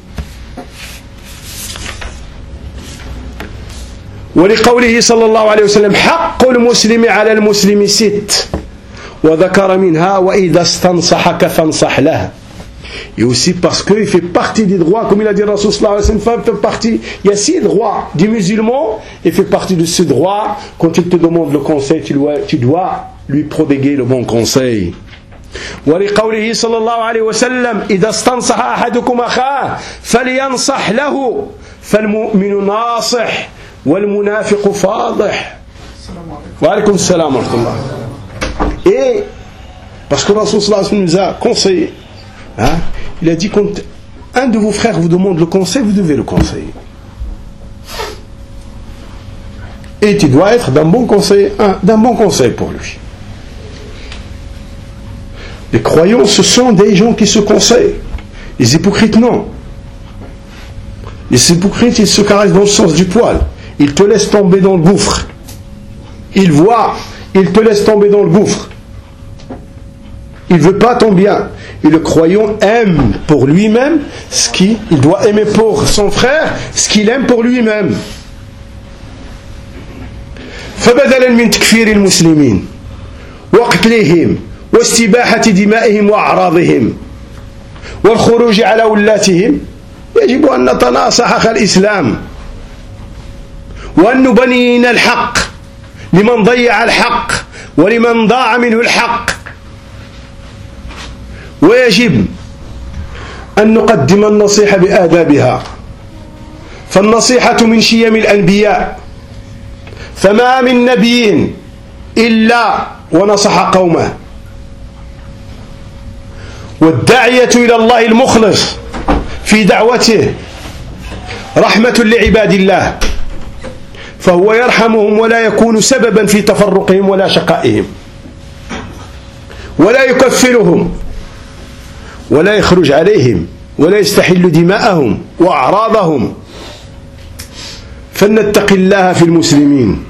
ولقوله صلى الله عليه وسلم حق المسلم على المسلم ست وذكر منها وإذا استنصحك فانصح له. Et aussi parce qu'il fait partie des droits, comme il a dit Rasul sallallahu alayhi wa sallam, fait partie, il y a 6 droits du musulman, et fait partie de ce droit, quand il te demande le conseil, tu dois lui prodiguer le bon conseil. ولقوله صلى الله عليه وسلم إذا استنصح أحدكم أخاه فلينصح له فالمؤمن ناصح والمنافق فاضح. وعليكم السلام ورحمة الله. Et parce que Rasul sallallahu alayhi wa sallam nous a conseillé, hein, il a dit quand un de vos frères vous demande le conseil, vous devez le conseiller. Et tu dois être d'un bon conseil pour lui. Les croyants, ce sont des gens qui se conseillent. Les hypocrites, non. Les hypocrites, ils se caressent dans le sens du poil. Ils te laissent tomber dans le gouffre. Ils voient, ils te laissent tomber dans le gouffre. Il ne veut pas ton bien. Et le croyant aime pour lui-même ce qu'il doit aimer pour son frère, ce qu'il aime pour lui-même. فبدلا من تكفير المسلمين وقتلهم واستباحة دمائهم وأعراضهم والخروج على ولاتهم يجب أن نتناصح أخي الإسلام وأن نبين الحق لمن ضيع الحق ولمن ضاع منه الحق. ويجب أن نقدم النصيحة بآدابها فالنصيحة من شيم الأنبياء فما من نبي إلا ونصح قومه والداعية إلى الله المخلص في دعوته رحمة لعباد الله فهو يرحمهم ولا يكون سببا في تفرقهم ولا شقائهم ولا يكفرهم ولا يخرج عليهم ولا يستحل دماءهم وأعراضهم. فلنتق الله في المسلمين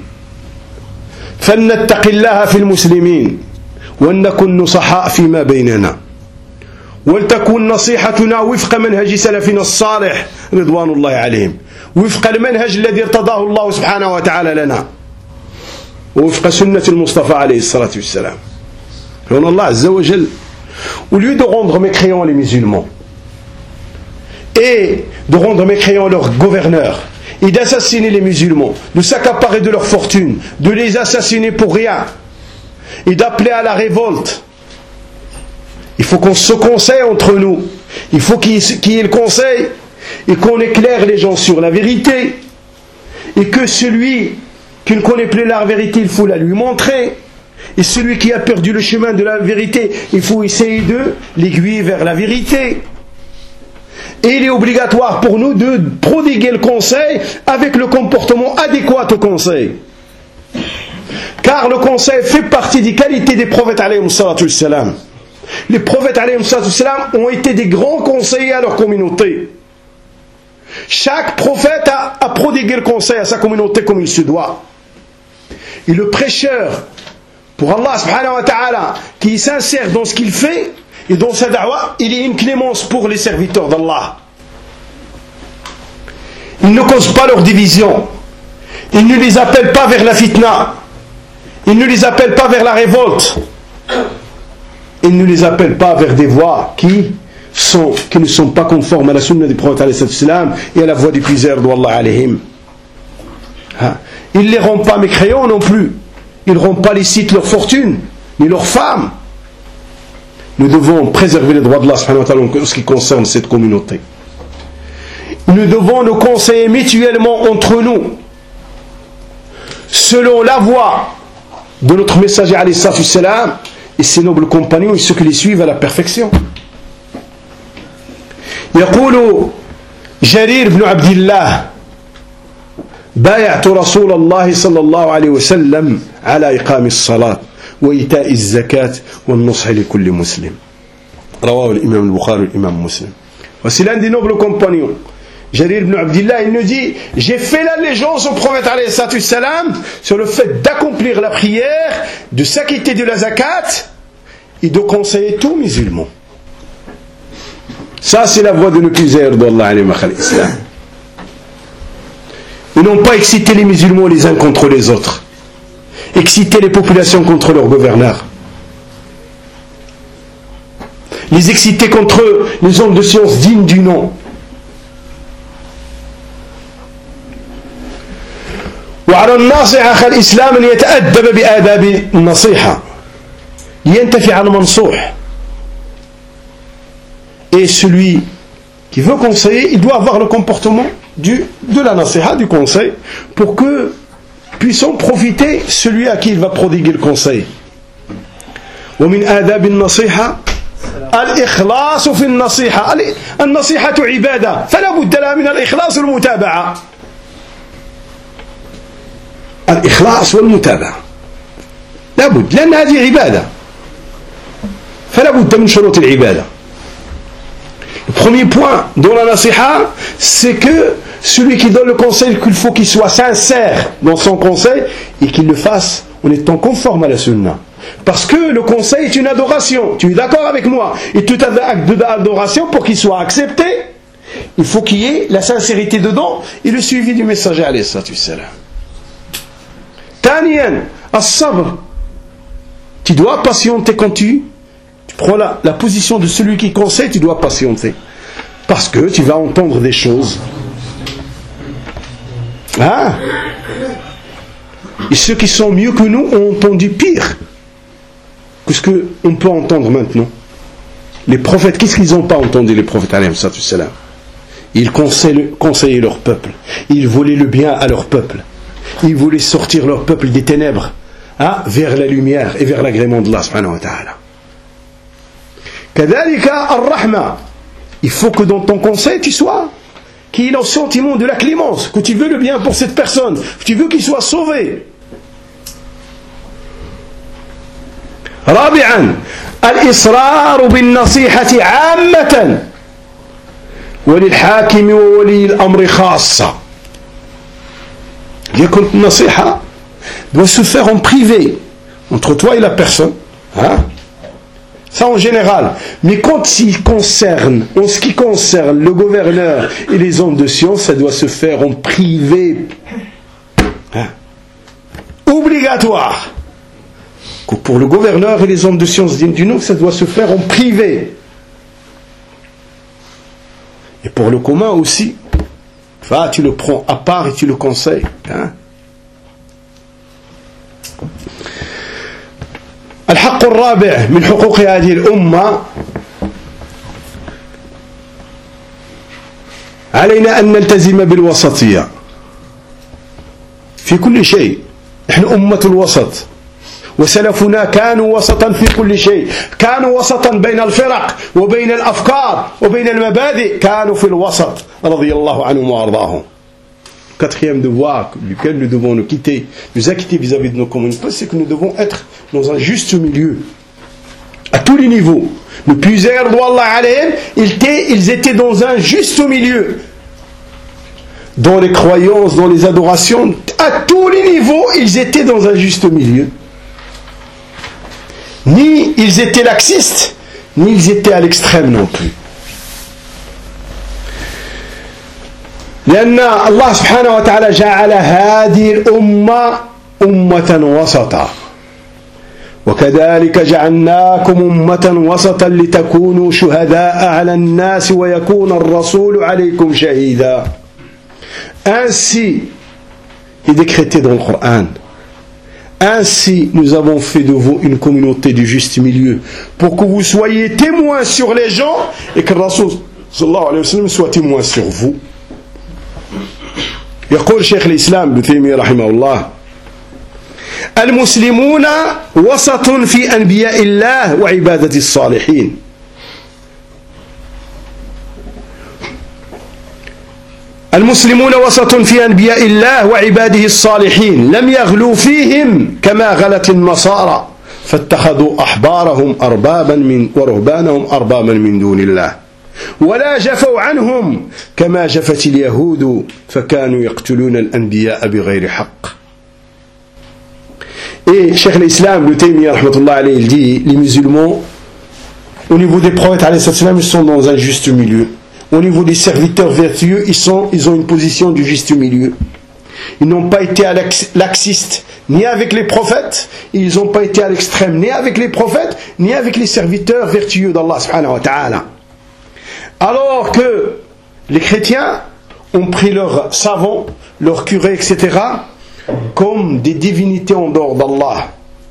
فلنتق الله في المسلمين ولنكن نصحاء فيما بيننا ولتكن نصيحتنا وفق منهج سلفنا الصالح رضوان الله عليهم وفق المنهج الذي ارتضاه الله سبحانه وتعالى لنا ووفق سنة المصطفى عليه الصلاة والسلام. Alors Allah Azza wa Jal, au lieu de rendre mécréants les musulmans et de rendre mécréants leurs gouverneurs, et d'assassiner les musulmans, de s'accaparer de leur fortune, de les assassiner pour rien, et d'appeler à la révolte. Il faut qu'on se conseille entre nous. Il faut qu'il y ait le conseil et qu'on éclaire les gens sur la vérité. Et que celui qui ne connaît plus la vérité, il faut la lui montrer. Et celui qui a perdu le chemin de la vérité, il faut essayer de l'aiguiller vers la vérité. Et il est obligatoire pour nous de prodiguer le conseil avec le comportement adéquat au conseil. Car le conseil fait partie des qualités des prophètes alayhimu salatu wassalam. Les prophètes alayhimu salatu wassalam ont été des grands conseillers à leur communauté. Chaque prophète a prodigué le conseil à sa communauté comme il se doit. Et le prêcheur pour Allah subhanahu wa ta'ala qui est sincère dans ce qu'il fait et dans sa da'wa, il est une clémence pour les serviteurs d'Allah. Il ne cause pas leur division. Il ne les appelle pas vers la fitna. Il ne les appelle pas vers la révolte. Il ne les appelle pas vers des voies qui ne sont pas conformes à la sunna du prophète et à la voie du plusieurs d'Allah alayhim. Il ne les rend pas mécréants non plus. Il ne rend pas licite leur fortune, ni leurs femmes. Nous devons préserver les droits d'Allah en ce qui concerne cette communauté. Nous devons nous conseiller mutuellement entre nous, selon la voie de notre messager alayhi salatu wassalam et ses nobles compagnons et ceux qui les suivent à la perfection. يقول جرير بن عبد الله بايعت رسول الله صلى الله عليه وسلم على إقام الصلاة وإيتاء الزكاة والنصح لكل مسلم. رواه الإمام البخاري والإمام مسلم. Voici l'un des nobles compagnons, Jarir ibn Abdillah, il nous dit: j'ai fait l'allégeance au prophète alayhi salatu wassalam sur le fait d'accomplir la prière, de s'acquitter de la zakat et de conseiller tous musulmans. Ça, c'est la voie de nos plusieurs d'Allah alayhi wa sallam. Ils n'ont pas excité les musulmans les uns contre les autres, excité les populations contre leurs gouverneurs, les exciter contre les hommes de science dignes du nom. وعلى الناصح أخي الإسلام أن يتأدب بآداب النصيحة لينتفع المنصوح. Et celui qui veut conseiller, il doit avoir le comportement de la nasiha, du conseil, pour que puisse en profiter celui à qui il va prodiguer le conseil. ومن آداب النصيحة الإخلاص في النصيحة. النصيحة عبادة فلا بد لها من الإخلاص والمتابعة. الإخلاص والمتابعة لا بد، لأن هذه عبادة فلا بد من شروط العبادة. Le premier point dans la nasiha, c'est que celui qui donne le conseil, qu'il faut qu'il soit sincère dans son conseil et qu'il le fasse en étant conforme à la sunna. Parce que le conseil est une adoration. Tu es d'accord avec moi? Et tout acte d'adoration, pour qu'il soit accepté, il faut qu'il y ait la sincérité dedans et le suivi du messager alayhi salatu wassalam. Taniyan, as-sabr. Tu dois patienter quand tu prends la position de celui qui conseille, tu dois patienter. Parce que tu vas entendre des choses. Ah. Et ceux qui sont mieux que nous ont entendu pire que ce qu'on peut entendre maintenant. Les prophètes, qu'est-ce qu'ils n'ont pas entendu, les prophètes alayhi salam? Ils conseillaient leur peuple. Ils voulaient le bien à leur peuple. Ils voulaient sortir leur peuple des ténèbres vers la lumière et vers l'agrément d'Allah subhanahu wa ta'ala. Kadhalika ar-rahma. Il faut que dans ton conseil tu sois, qu'il y ait le sentiment de la clémence, que tu veux le bien pour cette personne, que tu veux qu'il soit sauvé. رابعا الإصرار بالنصيحة عامة وللحاكم وولي الأمر خاصة. Bien que la nasiha doit se faire en privé, entre toi et la personne, ça en général. Mais quand il concerne, en ce qui concerne le gouverneur et les hommes de science, ça doit se faire en privé. Obligatoire. Que pour le gouverneur et les hommes de science dignes du nom, ça doit se faire en privé. Et pour le commun aussi. Enfin, tu le prends à part et tu le conseilles. Hein? الحق الرابع من حقوق هذه الأمة علينا أن نلتزم بالوسطية في كل شيء. نحن أمة الوسط، وسلفنا كانوا وسطا في كل شيء، كانوا وسطا بين الفرق وبين الأفكار وبين المبادئ، كانوا في الوسط رضي الله عنهم وأرضاهم. Quatrième devoir duquel nous devons nous acquitter vis-à-vis de nos communautés, c'est que nous devons être dans un juste milieu à tous les niveaux. Le plus ils étaient dans un juste milieu, dans les croyances, dans les adorations, à tous les niveaux ils étaient dans un juste milieu. Ni ils étaient laxistes, ni ils étaient à l'extrême non plus. لأن الله سبحانه وتعالى جعل هذه الأمة أمة وسطا وكذلك جعلناكم أمة وسطا لتكونوا شهداء على الناس ويكون الرسول عليكم شهيدا. Ainsi est décrété dans le Coran. Ainsi nous avons fait de vous une communauté du juste milieu pour que vous soyez témoins sur les gens et que le Rasoul sallallahu alayhi wa sallam soit témoin sur vous. يقول شيخ الإسلام ابن تيمية رحمه الله: المسلمون وسط في أنبياء الله وعبادة الصالحين. المسلمون وسط في أنبياء الله وعباده الصالحين لم يغلوا فيهم كما غلت النصارى فاتخذوا أحبارهم أربابا ورهبانهم أربابا من دون الله ولا جفوا عنهم كما جفت اليهود فكانوا يقتلون الأنبياء بغير حق. Et Cheikh l'Islam, le Taymiyyah rahmatullah alayhi, il dit: les musulmans, au niveau des prophètes alayhi salam, ils sont dans un juste milieu. Au niveau des serviteurs vertueux, ils ont une position du juste milieu. Ils n'ont pas été laxistes ni avec les prophètes, ils n'ont pas été à l'extrême ni avec les prophètes, ni avec les serviteurs vertueux d'Allah subhanahu wa ta'ala. Alors que les chrétiens ont pris leurs savants, leurs curés, etc., comme des divinités en dehors d'Allah.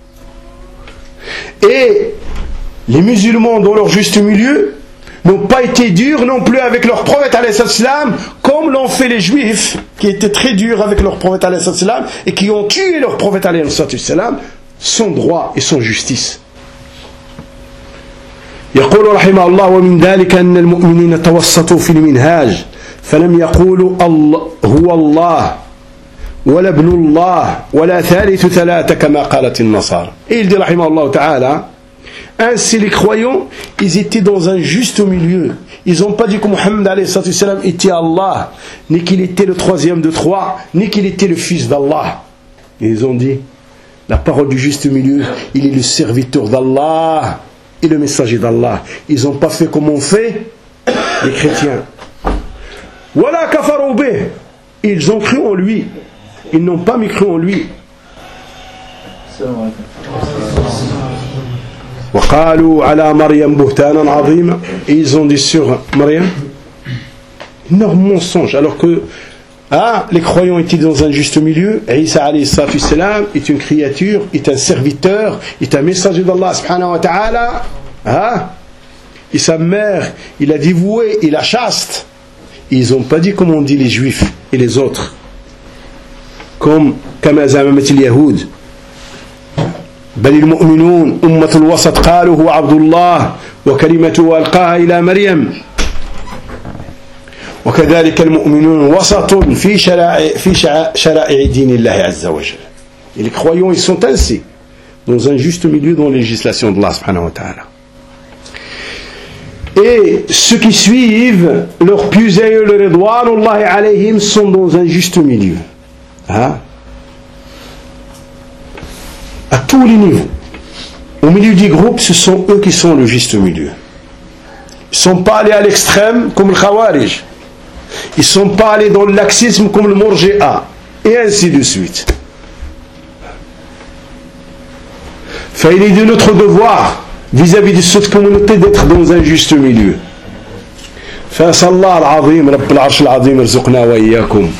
Et les musulmans, dans leur juste milieu, n'ont pas été durs non plus avec leur prophète alayhi salam, comme l'ont fait les juifs, qui étaient très durs avec leur prophète alayhi salam, et qui ont tué leur prophète alayhi salam, sans droit et sans justice. يقول رحمه الله: ومن ذلك أن المؤمنين توسطوا في المنهاج فلم يقولوا هو الله ولا ابن الله ولا ثالث ثلاثة كما قالت النصارى. Et il dit رحمه الله تعالى: ainsi les croyants, ils étaient dans un juste milieu. Ils n'ont pas dit que Mohammed alayhi salam était Allah, ni qu'il était le troisième de trois, ni qu'il était le fils d'Allah. Ils ont dit: la parole du juste milieu, il est le serviteur d'Allah et le messager d'Allah. Ils n'ont pas fait comme on fait les chrétiens. Wala kafaru bih. Ils ont cru en lui. Ils n'ont pas mis cru en lui. وقالوا على مريم بهتانا عظيما. Et ils ont dit sur Maryam énorme mensonge, alors que les croyants étaient dans un juste milieu. Isa alayhi salam est une créature, est un serviteur, est un messager d'Allah subhanahu wa ta'ala. Et sa mère, il a dévoué, il a chaste. Et ils n'ont pas dit comme on dit les juifs et les autres, comme كما زعمت اليهود. بل المؤمنون أمة الوسط قالوا هو عبد الله وكلمته ألقاها إلى مريم وكذلك المؤمنون وسط في شرائع دين الله عز وجل. Et les croyants, ils sont ainsi, dans un juste milieu dans la législation d'Allah subhanahu wa ta'ala. Et ceux qui suivent leurs plus aïeux, le ridwanullahi alayhim, sont dans un juste milieu. À tous les niveaux. Au milieu du groupe, ce sont eux qui sont le juste milieu. Ils ne sont pas allés à l'extrême comme le Khawarij. Ils ne sont pas allés dans le laxisme comme le Murji'a. Et ainsi de suite. Il est de notre devoir vis-à-vis de cette communauté d'être dans un juste milieu. فأسأل الله العظيم رب العرش العظيم يرزقنا وإياكم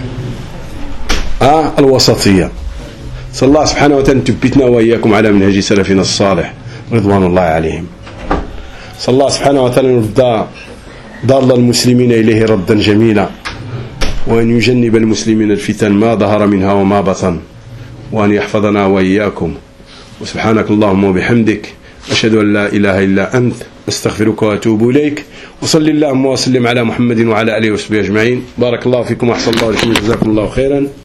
الوسطية. صلى الله سبحانه وتعالى تبتنا وإياكم على منهج سلفنا الصالح رضوان الله عليهم. صلى الله سبحانه وتعالى يرد ضال المسلمين إليه ردا جميلا، وأن يجنب المسلمين الفتن ما ظهر منها وما بطن، وأن يحفظنا وإياكم. وسبحانك اللهم وبحمدك أشهد أن لا إله إلا أنت أستغفرك وأتوب إليك. وصلي اللهم وسلم على محمد وعلى آله وصحبه أجمعين. بارك الله فيكم وأحسن الله إليكم، جزاكم الله خيرا.